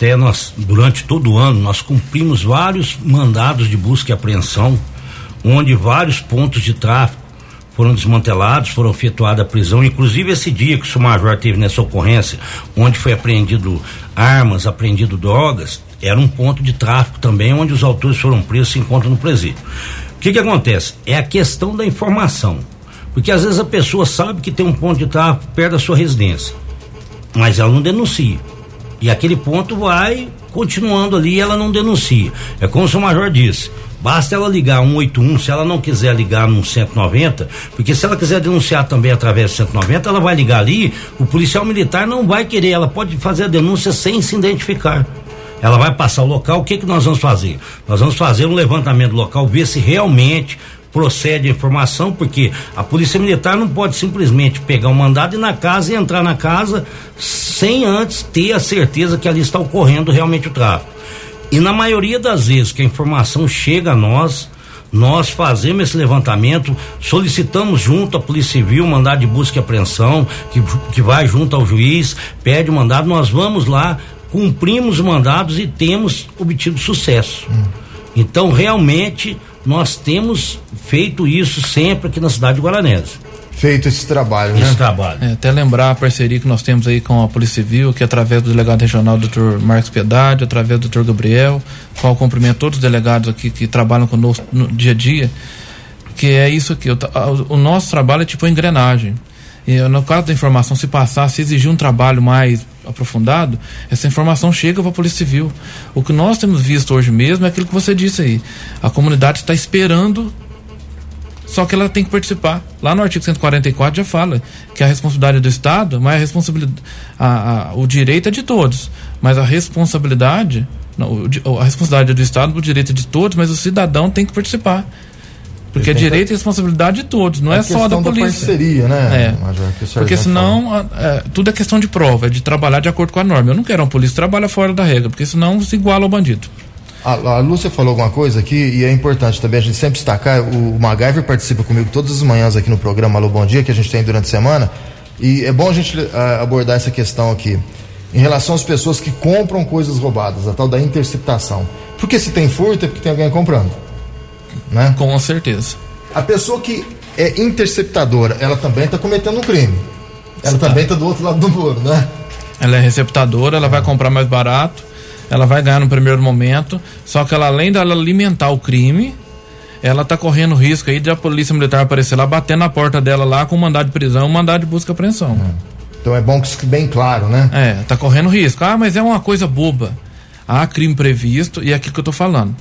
durante todo o ano, nós cumprimos vários mandados de busca e apreensão, onde vários pontos de tráfico foram desmantelados, foram efetuada a prisão, inclusive esse dia que o senhor Major teve nessa ocorrência, onde foi apreendido armas, apreendido drogas, era um ponto de tráfico também, onde os autores foram presos e se encontram no presídio. O que acontece? É a questão da informação, porque às vezes a pessoa sabe que tem um ponto de tráfico perto da sua residência, mas ela não denuncia, e aquele ponto vai continuando ali e ela não denuncia. É como o senhor Major disse, basta ela ligar 181, se ela não quiser ligar no 190, porque se ela quiser denunciar também através do 190, ela vai ligar ali, o policial militar não vai querer, ela pode fazer a denúncia sem se identificar. Ela vai passar o local, o que nós vamos fazer? Nós vamos fazer um levantamento do local, ver se realmente procede a informação, porque a polícia militar não pode simplesmente pegar um mandado e ir na casa e entrar na casa sem antes ter a certeza que ali está ocorrendo realmente o tráfico. E na maioria das vezes que a informação chega a nós fazemos esse levantamento, solicitamos junto à Polícia Civil mandado de busca e apreensão, que vai junto ao juiz, pede o mandado, nós vamos lá, cumprimos os mandados e temos obtido sucesso. Então, realmente, nós temos feito isso sempre aqui na cidade de Guaranésia. Feito esse trabalho, né? Esse trabalho. Até lembrar a parceria que nós temos aí com a Polícia Civil, que é através do delegado regional Dr. Marcos Piedade, através do Dr. Gabriel, qual cumprimento todos os delegados aqui que trabalham conosco no dia a dia, que é isso aqui, o nosso trabalho é tipo uma engrenagem. E no caso da informação, se exigir um trabalho mais aprofundado, essa informação chega para a Polícia Civil. O que nós temos visto hoje mesmo é aquilo que você disse aí, a comunidade está esperando, só que ela tem que participar. Lá no artigo 144 já fala que a responsabilidade é do Estado, mas a responsabilidade, o direito é de todos, mas a responsabilidade é do Estado, o direito é de todos, mas o cidadão tem que participar. Porque é direito e responsabilidade de todos, não é só da polícia. Da parceria, né, Major? Porque senão tudo é questão de prova, é de trabalhar de acordo com a norma. Eu não quero uma polícia que trabalhe fora da regra, porque senão se iguala ao bandido. A Lúcia falou alguma coisa aqui e é importante também a gente sempre destacar, o MacGyver participa comigo todas as manhãs aqui no programa Alô Bom Dia, que a gente tem durante a semana, e é bom a gente abordar essa questão aqui, em relação às pessoas que compram coisas roubadas, a tal da interceptação. Porque se tem furto é porque tem alguém comprando, né? Com certeza. A pessoa que é interceptadora, ela também está cometendo um crime. Ela também está do outro lado do muro, né? Ela é receptadora, ela vai comprar mais barato, ela vai ganhar no primeiro momento, só que ela, além dela alimentar o crime, ela está correndo risco aí de a polícia militar aparecer lá, batendo na porta dela lá com mandado de prisão, mandado de busca e apreensão. Então é bom que isso fique bem claro, né? Tá correndo risco. Mas é uma coisa boba. Há crime previsto e é aquilo que eu estou falando.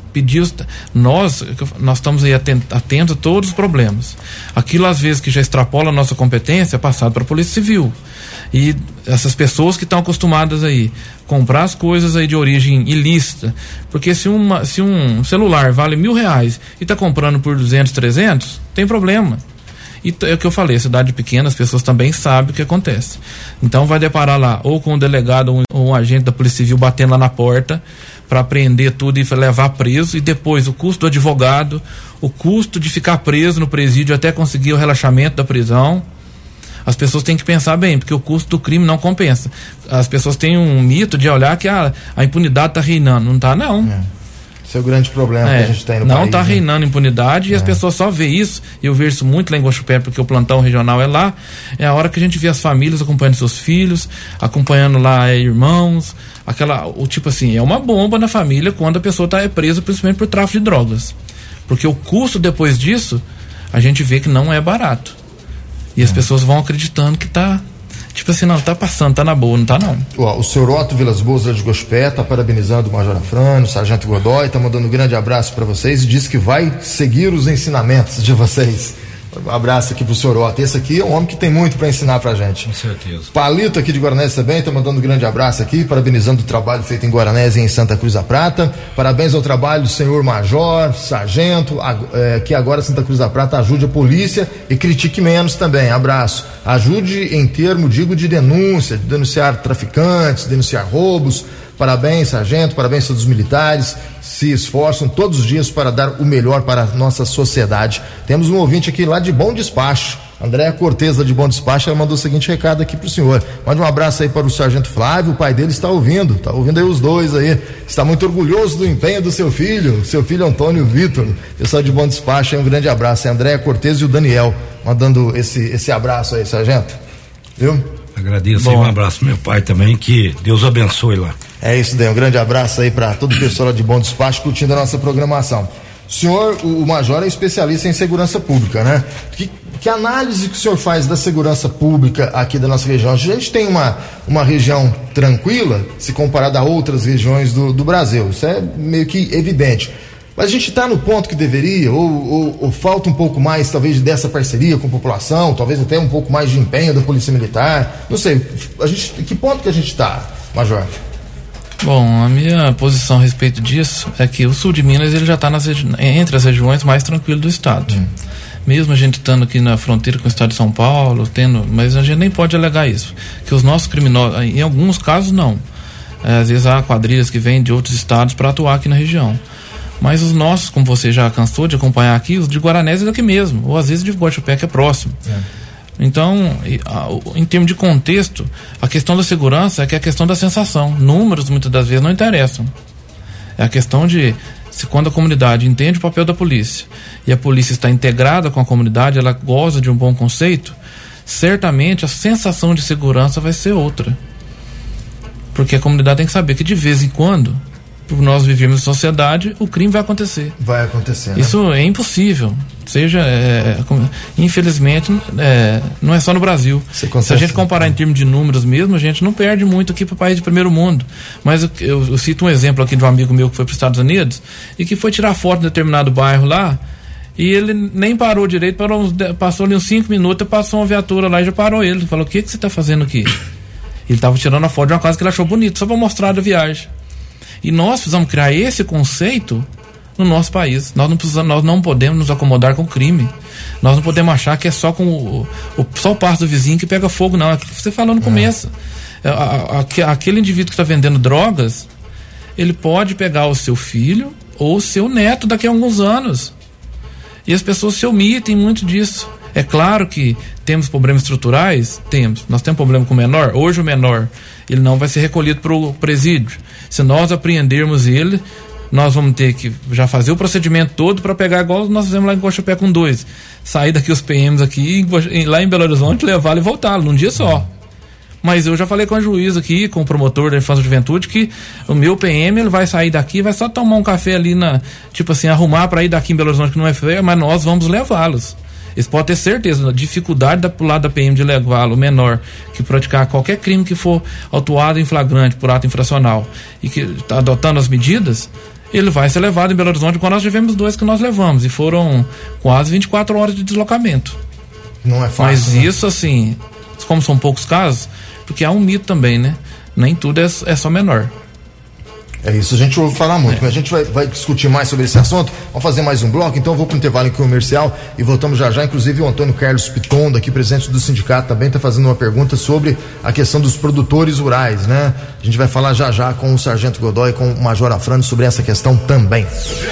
Nós estamos aí atentos a todos os problemas. Aquilo às vezes que já extrapola a nossa competência é passado para a Polícia Civil. E essas pessoas que estão acostumadas aí comprar as coisas aí de origem ilícita, porque se um celular vale R$1.000 e está comprando por 200, 300, tem problema. E é o que eu falei, cidade pequena, as pessoas também sabem o que acontece. Então vai deparar lá, ou com um delegado ou um agente da Polícia Civil batendo lá na porta para apreender tudo e levar preso, e depois o custo do advogado, o custo de ficar preso no presídio até conseguir o relaxamento da prisão. As pessoas têm que pensar bem, porque o custo do crime não compensa. As pessoas têm um mito de olhar que a impunidade está reinando. Não está, não. Esse é o grande problema que a gente tem no país. Não está reinando impunidade e as pessoas só vê isso, e eu vejo isso muito lá em Guaxupé, porque o plantão regional é lá, é a hora que a gente vê as famílias acompanhando seus filhos, acompanhando lá irmãos, tipo assim, é uma bomba na família quando a pessoa está presa, principalmente por tráfico de drogas. Porque o custo depois disso, a gente vê que não é barato. E as pessoas vão acreditando que tá, tipo assim, não, tá passando, tá na boa, não tá não. O senhor Otto Vilas Boas de Guaxupé tá parabenizando o Major Afrânio, o Sargento Godoy, tá mandando um grande abraço para vocês e diz que vai seguir os ensinamentos de vocês. Um abraço aqui pro senhor Otto. Esse aqui é um homem que tem muito para ensinar pra gente. Com certeza. Palito aqui de Guaranésia também, tá mandando um grande abraço aqui, parabenizando o trabalho feito em Guaranésia e em Santa Cruz da Prata. Parabéns ao trabalho do senhor Major, Sargento, que agora Santa Cruz da Prata ajude a polícia e critique menos também. Abraço. Ajude em termo, digo, de denúncia, de denunciar traficantes, denunciar roubos. Parabéns, sargento, parabéns a todos os militares, se esforçam todos os dias para dar o melhor para a nossa sociedade. Temos um ouvinte aqui lá de Bom Despacho, Andréa Cortez, lá de Bom Despacho, ela mandou o seguinte recado aqui pro senhor. Mande um abraço aí para o sargento Flávio, o pai dele está ouvindo aí os dois aí, está muito orgulhoso do empenho do seu filho Antônio Vitor, pessoal de Bom Despacho, aí um grande abraço, é a Andréa Cortez e o Daniel, mandando esse abraço aí, sargento, viu? Agradeço, um abraço pro meu pai também, que Deus abençoe lá. É isso daí, um grande abraço aí para todo o pessoal de Bom Despacho curtindo a nossa programação. O senhor, o Major, é especialista em segurança pública, né? Que análise que o senhor faz da segurança pública aqui da nossa região? A gente tem uma região tranquila, se comparada a outras regiões do Brasil, isso é meio que evidente. Mas a gente está no ponto que deveria, ou falta um pouco mais, talvez, dessa parceria com a população, talvez até um pouco mais de empenho da Polícia Militar, não sei, que ponto que a gente está, Major? Bom, a minha posição a respeito disso é que o sul de Minas ele já está entre as regiões mais tranquilas do estado. Mesmo a gente estando aqui na fronteira com o estado de São Paulo, mas a gente nem pode alegar isso, que os nossos criminosos, em alguns casos não, às vezes há quadrilhas que vêm de outros estados para atuar aqui na região, mas os nossos, como você já cansou de acompanhar aqui, os de Guaranésia é daqui mesmo, ou às vezes de Guaxupé, que é próximo. Então, em termos de contexto, a questão da segurança é que é a questão da sensação. Números muitas das vezes não interessam. É a questão de quando a comunidade entende o papel da polícia e a polícia está integrada com a comunidade, ela goza de um bom conceito, certamente a sensação de segurança vai ser outra. Porque a comunidade tem que saber que de vez em quando, por nós vivermos em sociedade, o crime vai acontecer. Vai acontecer, né? Isso é impossível. Infelizmente, não é só no Brasil. Se a gente comparar em termos de números mesmo, a gente não perde muito aqui para o país de primeiro mundo. Mas eu cito um exemplo aqui de um amigo meu que foi para os Estados Unidos e que foi tirar foto em determinado bairro lá e ele nem parou direito, passou ali uns 5 minutos e passou uma viatura lá e já parou ele. Falou, o que você está fazendo aqui? Ele estava tirando a foto de uma casa que ele achou bonita, só para mostrar da viagem. E nós precisamos criar esse conceito no nosso país. Nós não podemos nos acomodar com o crime. Nós não podemos achar que é só com só o passo do vizinho que pega fogo, não. É aquilo que você falou no começo. Aquele indivíduo que está vendendo drogas, ele pode pegar o seu filho ou o seu neto daqui a alguns anos. E as pessoas se omitem muito disso. É claro que temos problemas estruturais? Temos. Nós temos problema com o menor? Hoje o menor, ele não vai ser recolhido para o presídio. Se nós apreendermos ele, nós vamos ter que já fazer o procedimento todo para pegar igual nós fizemos lá em Guaxupé com 2. Sair daqui os PMs aqui, lá em Belo Horizonte, levá-lo e voltá-lo num dia só. Mas eu já falei com a juíza aqui, com o promotor da Infância e Juventude, que o meu PM, ele vai sair daqui, vai só tomar um café ali arrumar para ir daqui em Belo Horizonte, que não é feio, mas nós vamos levá-los. Eles podem ter certeza da dificuldade do lado da PM de levá-lo menor que praticar qualquer crime que for autuado em flagrante por ato infracional e que está adotando as medidas, ele vai ser levado em Belo Horizonte, quando nós tivemos 2 que nós levamos e foram quase 24 horas de deslocamento. Não é fácil. Mas isso, assim, como são poucos casos, porque há um mito também, né? Nem tudo é só menor. É isso, a gente ouve falar muito, mas a gente vai discutir mais sobre esse assunto. Vamos fazer mais um bloco, então eu vou para o intervalo comercial e voltamos já. Inclusive o Antônio Carlos Pitondo, aqui presente do sindicato, também está fazendo uma pergunta sobre a questão dos produtores rurais, né? A gente vai falar já com o Sargento Godoy, com o Major Afrânio sobre essa questão também.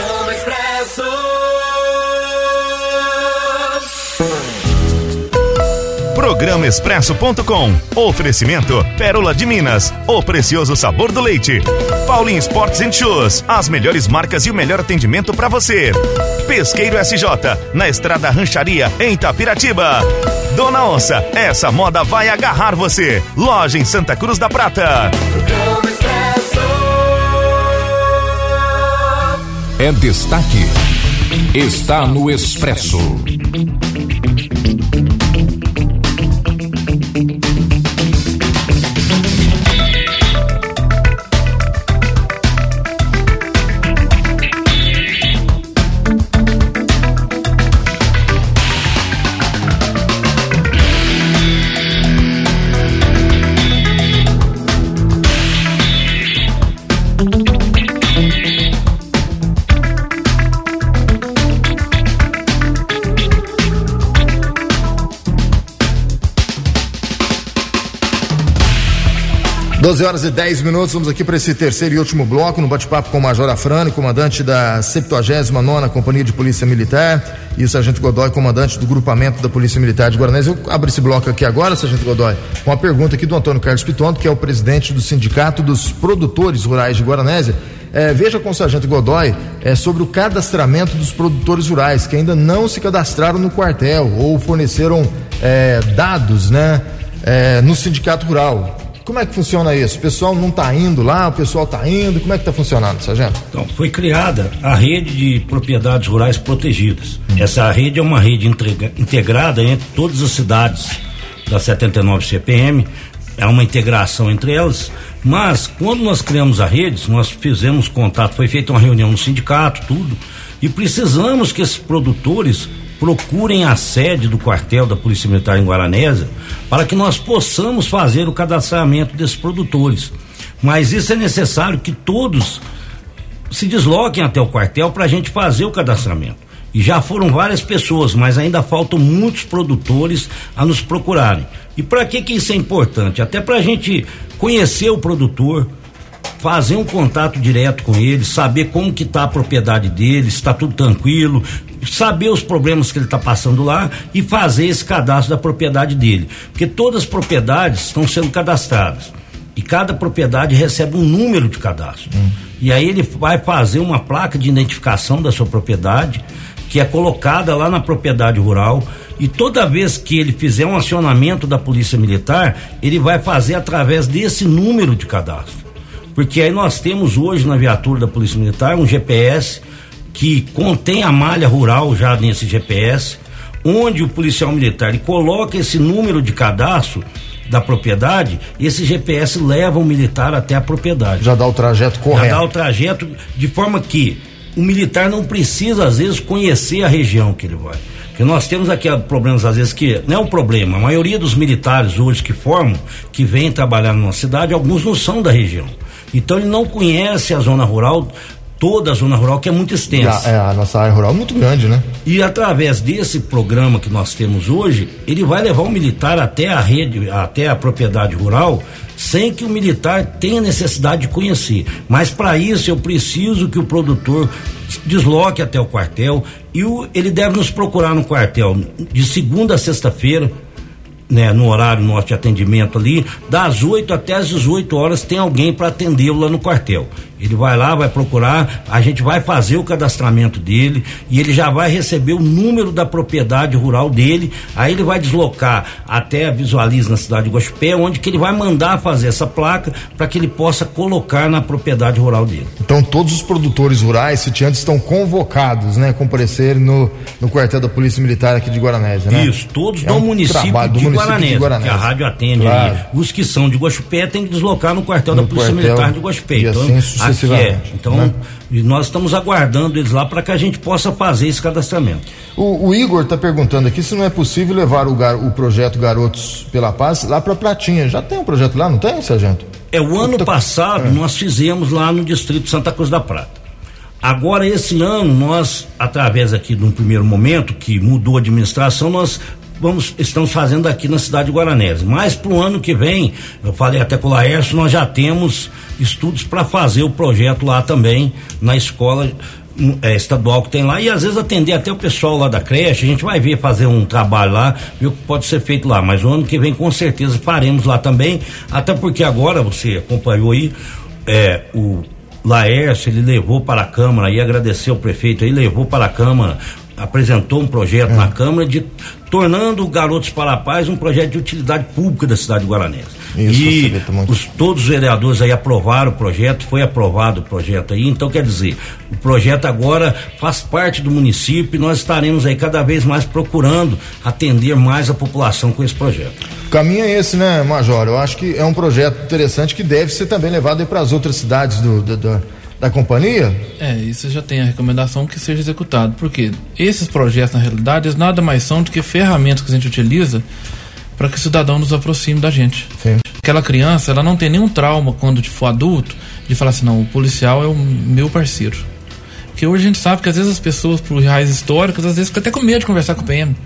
Programa Expresso.com. Oferecimento Pérola de Minas, o precioso sabor do leite. Paulinho Sports and Shoes, as melhores marcas e o melhor atendimento para você. Pesqueiro SJ, na Estrada Rancharia, em Itapiratiba. Dona Onça, essa moda vai agarrar você. Loja em Santa Cruz da Prata. É destaque. Está no Expresso. 12h10, vamos aqui para esse terceiro e último bloco, no bate-papo com o Major Afrânio, comandante da 79ª Companhia de Polícia Militar, e o Sargento Godoy, comandante do grupamento da Polícia Militar de Guaranésia. Eu abro esse bloco aqui agora, Sargento Godoy, com uma pergunta aqui do Antônio Carlos Pitondo, que é o presidente do Sindicato dos Produtores Rurais de Guaranésia. Veja com o Sargento Godoy sobre o cadastramento dos produtores rurais que ainda não se cadastraram no quartel ou forneceram dados, né, no sindicato rural. Como é que funciona isso? O pessoal não está indo lá, o pessoal está indo, como é que está funcionando, Sargento? Então, foi criada a rede de propriedades rurais protegidas. Essa rede é uma rede integrada entre todas as cidades da 79 CPM, é uma integração entre elas, mas quando nós criamos a rede, nós fizemos contato, foi feita uma reunião no sindicato, tudo, e precisamos que esses produtores procurem a sede do quartel da Polícia Militar em Guaranésia para que nós possamos fazer o cadastramento desses produtores. Mas isso é necessário que todos se desloquem até o quartel para a gente fazer o cadastramento. E já foram várias pessoas, mas ainda faltam muitos produtores a nos procurarem. E para que isso é importante? Até para a gente conhecer o produtor, fazer um contato direto com ele, saber como que está a propriedade dele, se está tudo tranquilo, saber os problemas que ele está passando lá e fazer esse cadastro da propriedade dele, porque todas as propriedades estão sendo cadastradas e cada propriedade recebe um número de cadastro, e aí ele vai fazer uma placa de identificação da sua propriedade, que é colocada lá na propriedade rural, e toda vez que ele fizer um acionamento da Polícia Militar, ele vai fazer através desse número de cadastro. Porque aí nós temos hoje na viatura da Polícia Militar um GPS que contém a malha rural já nesse GPS, onde o policial militar ele coloca esse número de cadastro da propriedade, e esse GPS leva o militar até a propriedade. Já dá o trajeto correto. Já dá o trajeto de forma que o militar não precisa às vezes conhecer a região que ele vai. Porque nós temos aqui problemas às vezes que não é um problema, a maioria dos militares hoje que formam, que vêm trabalhar numa cidade, alguns não são da região. Então ele não conhece a zona rural, toda a zona rural, que é muito extensa. A nossa área rural é muito grande, né? E através desse programa que nós temos hoje, ele vai levar o militar até a rede, até a propriedade rural, sem que o militar tenha necessidade de conhecer. Mas para isso eu preciso que o produtor desloque até o quartel, e ele deve nos procurar no quartel de segunda a sexta-feira, né, no horário nosso de atendimento ali, das 8 até as 18 horas tem alguém para atendê-lo lá no quartel. Ele vai lá, vai procurar, a gente vai fazer o cadastramento dele e ele já vai receber o número da propriedade rural dele, aí ele vai deslocar até a Visualize na cidade de Guaxupé, onde que ele vai mandar fazer essa placa para que ele possa colocar na propriedade rural dele. Então todos os produtores rurais sitiantes estão convocados, né, a comparecerem no quartel da Polícia Militar aqui de Guaranésia, né? Isso, todos do município de Guaranésia, que a rádio atende, claro. Aí, os que são de Guaxupé tem que deslocar no quartel da Polícia Militar de Guaxupé. Então, assim, então, né? Nós estamos aguardando eles lá para que a gente possa fazer esse cadastramento. O Igor está perguntando aqui se não é possível levar o projeto Garotos pela Paz lá para Pratinha. Já tem um projeto lá, não tem, Sargento? O ano passado nós fizemos lá no distrito Santa Cruz da Prata. Agora, esse ano, nós, através aqui de um primeiro momento que mudou a administração, nós estamos fazendo aqui na cidade de Guaranésia. Mas para o ano que vem, eu falei até com o Laércio, nós já temos estudos para fazer o projeto lá também, na escola estadual que tem lá, e às vezes atender até o pessoal lá da creche. A gente vai ver, fazer um trabalho lá, ver o que pode ser feito lá, mas o ano que vem com certeza faremos lá também, até porque agora, você acompanhou aí, o Laércio, ele levou para a Câmara, e agradeceu o prefeito aí, levou para a Câmara, apresentou um projeto na Câmara tornando o Garotos para a Paz um projeto de utilidade pública da cidade de Guaranésia. E todos os vereadores aí aprovaram o projeto, foi aprovado o projeto aí, então quer dizer, o projeto agora faz parte do município e nós estaremos aí cada vez mais procurando atender mais a população com esse projeto. O caminho é esse, né, Major? Eu acho que é um projeto interessante que deve ser também levado para as outras cidades da companhia? Isso já tem a recomendação que seja executado, porque esses projetos, na realidade, eles nada mais são do que ferramentas que a gente utiliza para que o cidadão nos aproxime da gente. Sim. Aquela criança, ela não tem nenhum trauma quando for adulto, de falar assim, não, o policial é o meu parceiro. Porque hoje a gente sabe que às vezes as pessoas, por raiz históricas, às vezes ficam até com medo de conversar com o PM.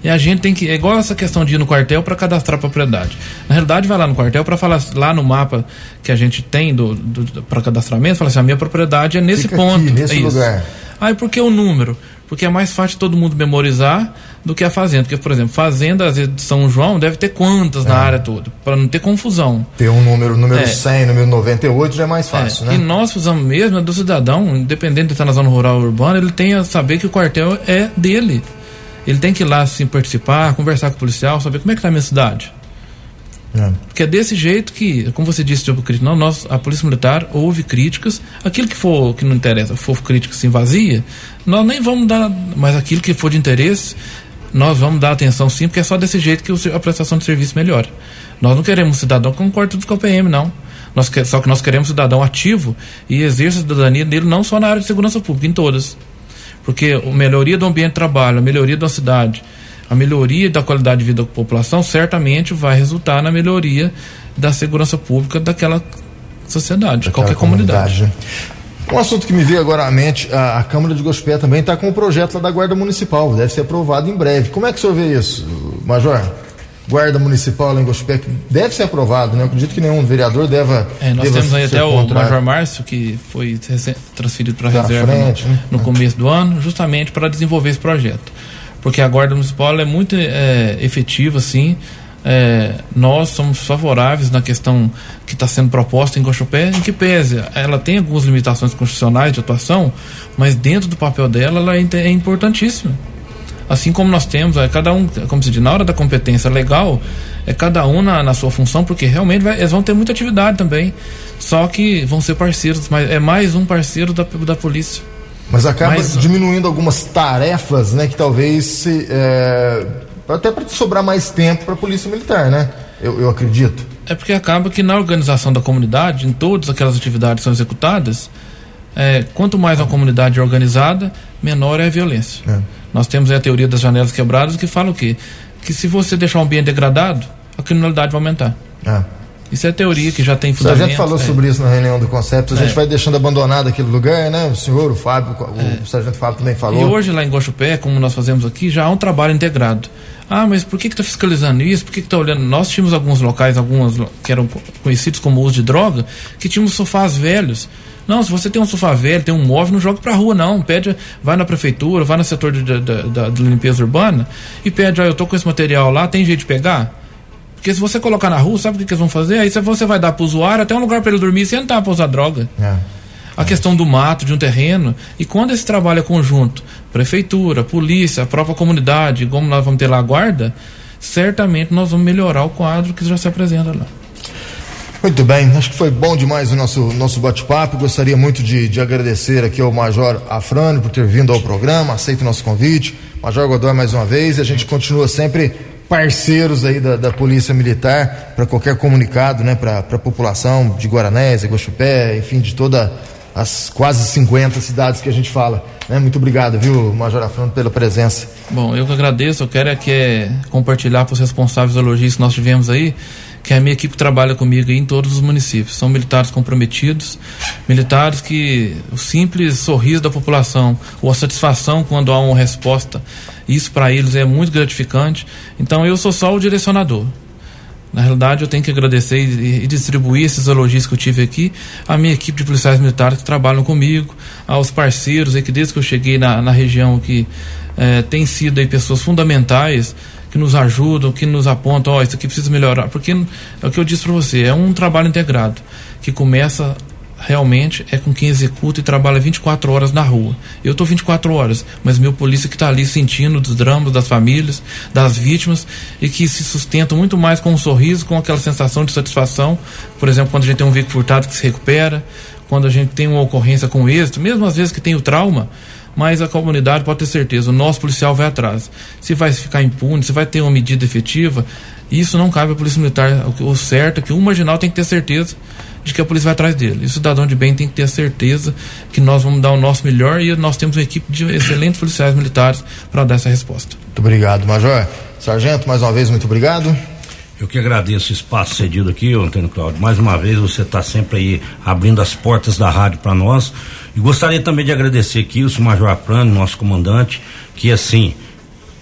E a gente tem que, é igual essa questão de ir no quartel para cadastrar propriedade. Na realidade, vai lá no quartel para falar lá no mapa que a gente tem para cadastramento, fala assim, a minha propriedade é nesse Fica ponto, aqui, nesse lugar. Aí por que o número? Porque é mais fácil todo mundo memorizar do que a fazenda. Porque, por exemplo, fazenda às vezes de São João deve ter quantas na área toda, para não ter confusão. Ter um número 100, número 98 já é mais fácil, né? E nós precisamos mesmo do cidadão, independente de estar na zona rural ou urbana, ele tem a saber que o quartel é dele. Ele tem que ir lá assim, participar, conversar com o policial, saber como é que está a minha cidade. Porque é desse jeito que, como você disse, a Polícia Militar ouve críticas, aquilo que não interessa, for crítica assim vazia, nós nem vamos dar, mas aquilo que for de interesse, nós vamos dar atenção sim, porque é só desse jeito que a prestação de serviço melhora. Nós não queremos um cidadão que concorda tudo com a PM, não. Só que nós queremos um cidadão ativo e exerça a cidadania dele não só na área de segurança pública, em todas. Porque a melhoria do ambiente de trabalho, a melhoria da cidade, a melhoria da qualidade de vida da população certamente vai resultar na melhoria da segurança pública daquela sociedade, qualquer comunidade. Um assunto que me veio agora à mente, a Câmara de Gospé também está com um projeto lá da Guarda Municipal, deve ser aprovado em breve. Como é que o senhor vê isso, Major? Guarda Municipal lá em Gospé, que deve ser aprovado, né? Eu acredito que nenhum vereador deva nós temos aí até o Major Márcio, que foi transferido para a reserva no começo do ano, justamente para desenvolver esse projeto. Porque a Guarda Municipal é muito efetiva, assim. Nós somos favoráveis na questão que está sendo proposta em Gospé, em que pese ela tem algumas limitações constitucionais de atuação, mas dentro do papel dela ela é importantíssima. Assim como nós temos, cada um, como se diz, na hora da competência legal, cada um na sua função, porque realmente eles vão ter muita atividade também, só que vão ser parceiros, mas é mais um parceiro da polícia. Mas acaba diminuindo algumas tarefas, né, que talvez até para sobrar mais tempo para a Polícia Militar, né? Eu acredito. É porque acaba que na organização da comunidade, em todas aquelas atividades que são executadas, quanto mais a comunidade é organizada, menor é a violência. Nós temos a teoria das janelas quebradas que fala o quê? Que se você deixar o ambiente degradado, a criminalidade vai aumentar. Isso é teoria que já tem fundamento. A gente falou sobre isso na reunião do Conceito, a gente vai deixando abandonado aquele lugar, né? O senhor, o Fábio, o sargento Fábio também falou. E hoje lá em Gospé, como nós fazemos aqui, já há um trabalho integrado. Mas por que está fiscalizando isso? Por que está olhando? Nós tínhamos alguns locais, alguns que eram conhecidos como uso de droga, que tínhamos sofás velhos. Não, se você tem um sofá velho, tem um móvel, não joga pra rua, não. Vai na prefeitura, vai no setor de limpeza urbana e pede, eu tô com esse material lá, tem jeito de pegar? Porque se você colocar na rua, sabe o que eles vão fazer? Aí você vai dar pro usuário até um lugar para ele dormir e sentar pra usar droga. A questão do mato, de um terreno, e quando esse trabalho é conjunto, prefeitura, polícia, a própria comunidade, como nós vamos ter lá a guarda, certamente nós vamos melhorar o quadro que já se apresenta lá. Muito bem, acho que foi bom demais o nosso bate-papo. Gostaria muito de agradecer aqui ao Major Afrânio por ter vindo ao programa, aceita o nosso convite. Major Godoy mais uma vez, e a gente continua sempre parceiros aí da Polícia Militar para qualquer comunicado, né, para a população de Guaranésia, Guaxupé, enfim, de todas as quase 50 cidades que a gente fala, né? Muito obrigado, viu, Major Afrânio, pela presença. Bom, eu que agradeço, eu quero compartilhar com os responsáveis elogios que nós tivemos aí, que a minha equipe trabalha comigo aí em todos os municípios. São militares comprometidos, militares que o simples sorriso da população ou a satisfação quando há uma resposta, isso para eles é muito gratificante. Então eu sou só o direcionador. Na realidade eu tenho que agradecer e distribuir esses elogios que eu tive aqui à minha equipe de policiais militares que trabalham comigo, aos parceiros aí que desde que eu cheguei na região que tem sido aí pessoas fundamentais, que nos ajudam, que nos apontam, isso aqui precisa melhorar, porque é o que eu disse para você, é um trabalho integrado, que começa realmente com quem executa e trabalha 24 horas na rua. Eu estou 24 horas, mas meu polícia que está ali sentindo os dramas das famílias, das vítimas, e que se sustenta muito mais com um sorriso, com aquela sensação de satisfação, por exemplo, quando a gente tem um veículo furtado que se recupera, quando a gente tem uma ocorrência com êxito, mesmo às vezes que tem o trauma, mas a comunidade pode ter certeza, o nosso policial vai atrás. Se vai ficar impune, se vai ter uma medida efetiva, isso não cabe à Polícia Militar. O certo é que o marginal tem que ter certeza de que a polícia vai atrás dele. E o cidadão de bem tem que ter a certeza que nós vamos dar o nosso melhor, e nós temos uma equipe de excelentes policiais militares para dar essa resposta. Muito obrigado, Major. Sargento, mais uma vez, muito obrigado. Eu que agradeço o espaço cedido aqui, Antônio Cláudio. Mais uma vez você está sempre aí abrindo as portas da rádio para nós. E gostaria também de agradecer aqui o Major Afrânio, nosso comandante, que assim,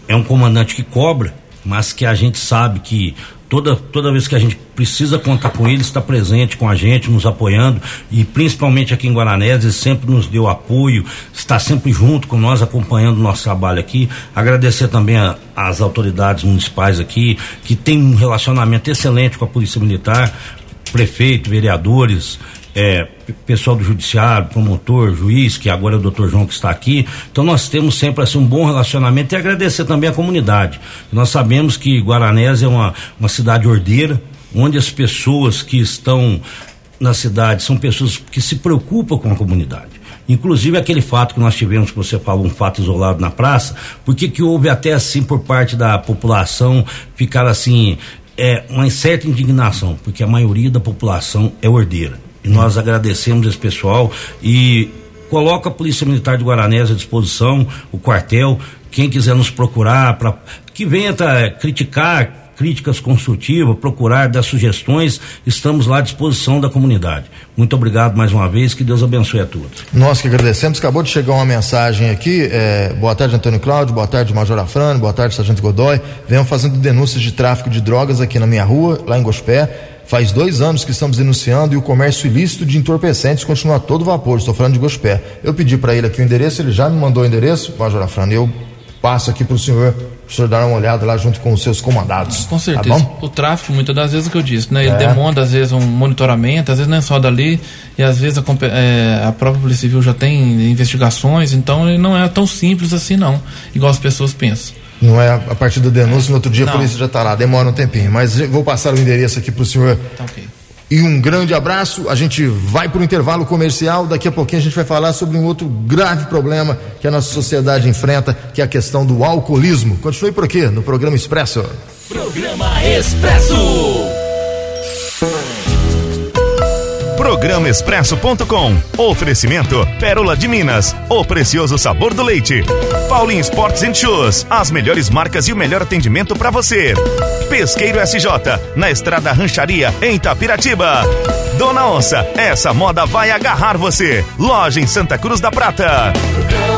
é um comandante que cobra, mas que a gente sabe que toda vez que a gente precisa contar com ele, está presente com a gente, nos apoiando, e principalmente aqui em Guaranésia, sempre nos deu apoio, está sempre junto com nós, acompanhando o nosso trabalho aqui. Agradecer também às autoridades municipais aqui, que tem um relacionamento excelente com a Polícia Militar, prefeito, vereadores, pessoal do judiciário, promotor, juiz, que agora é o Dr. João que está aqui. Então nós temos sempre assim um bom relacionamento, e agradecer também a comunidade. Nós sabemos que Guaranésia é uma cidade ordeira, onde as pessoas que estão na cidade são pessoas que se preocupam com a comunidade. Inclusive aquele fato que nós tivemos, que você falou, um fato isolado na praça, porque que houve até assim por parte da população ficar assim, uma certa indignação, porque a maioria da população é ordeira. E nós agradecemos esse pessoal e coloca a Polícia Militar de Guaranésia à disposição, o quartel, quem quiser nos procurar, que venha criticar, críticas construtivas, procurar, dar sugestões, estamos lá à disposição da comunidade. Muito obrigado mais uma vez, que Deus abençoe a todos. Nós que agradecemos. Acabou de chegar uma mensagem aqui, boa tarde Antônio Cláudio, boa tarde Major Afrânio, boa tarde Sargento Godoy, venham fazendo denúncias de tráfico de drogas aqui na minha rua, lá em Gospé. Faz 2 anos que estamos denunciando, e o comércio ilícito de entorpecentes continua a todo vapor. Estou falando de Gospé. Eu pedi para ele aqui o endereço, ele já me mandou o endereço, Major Afrânio, eu passo aqui para o senhor dar uma olhada lá junto com os seus comandados. Com certeza. Tá bom? O tráfico, muitas das vezes, o que eu disse, né? Ele demanda, às vezes, um monitoramento, às vezes não é só dali, e às vezes a própria Polícia Civil já tem investigações, então ele não é tão simples assim, não, igual as pessoas pensam. Não é a partir da denúncia, no outro dia a polícia já está lá, demora um tempinho, mas vou passar o endereço aqui para o senhor. Tá, ok. E um grande abraço, a gente vai para o intervalo comercial, daqui a pouquinho a gente vai falar sobre um outro grave problema que a nossa sociedade enfrenta, que é a questão do alcoolismo. Continue por aqui, no programa Expresso. Programa Expresso. Programa Expresso.com. Oferecimento Pérola de Minas, o precioso sabor do leite. Paulinho Sports and Shoes, as melhores marcas e o melhor atendimento para você. Pesqueiro SJ, na Estrada Rancharia, em Itapiratiba. Dona Onça, essa moda vai agarrar você. Loja em Santa Cruz da Prata.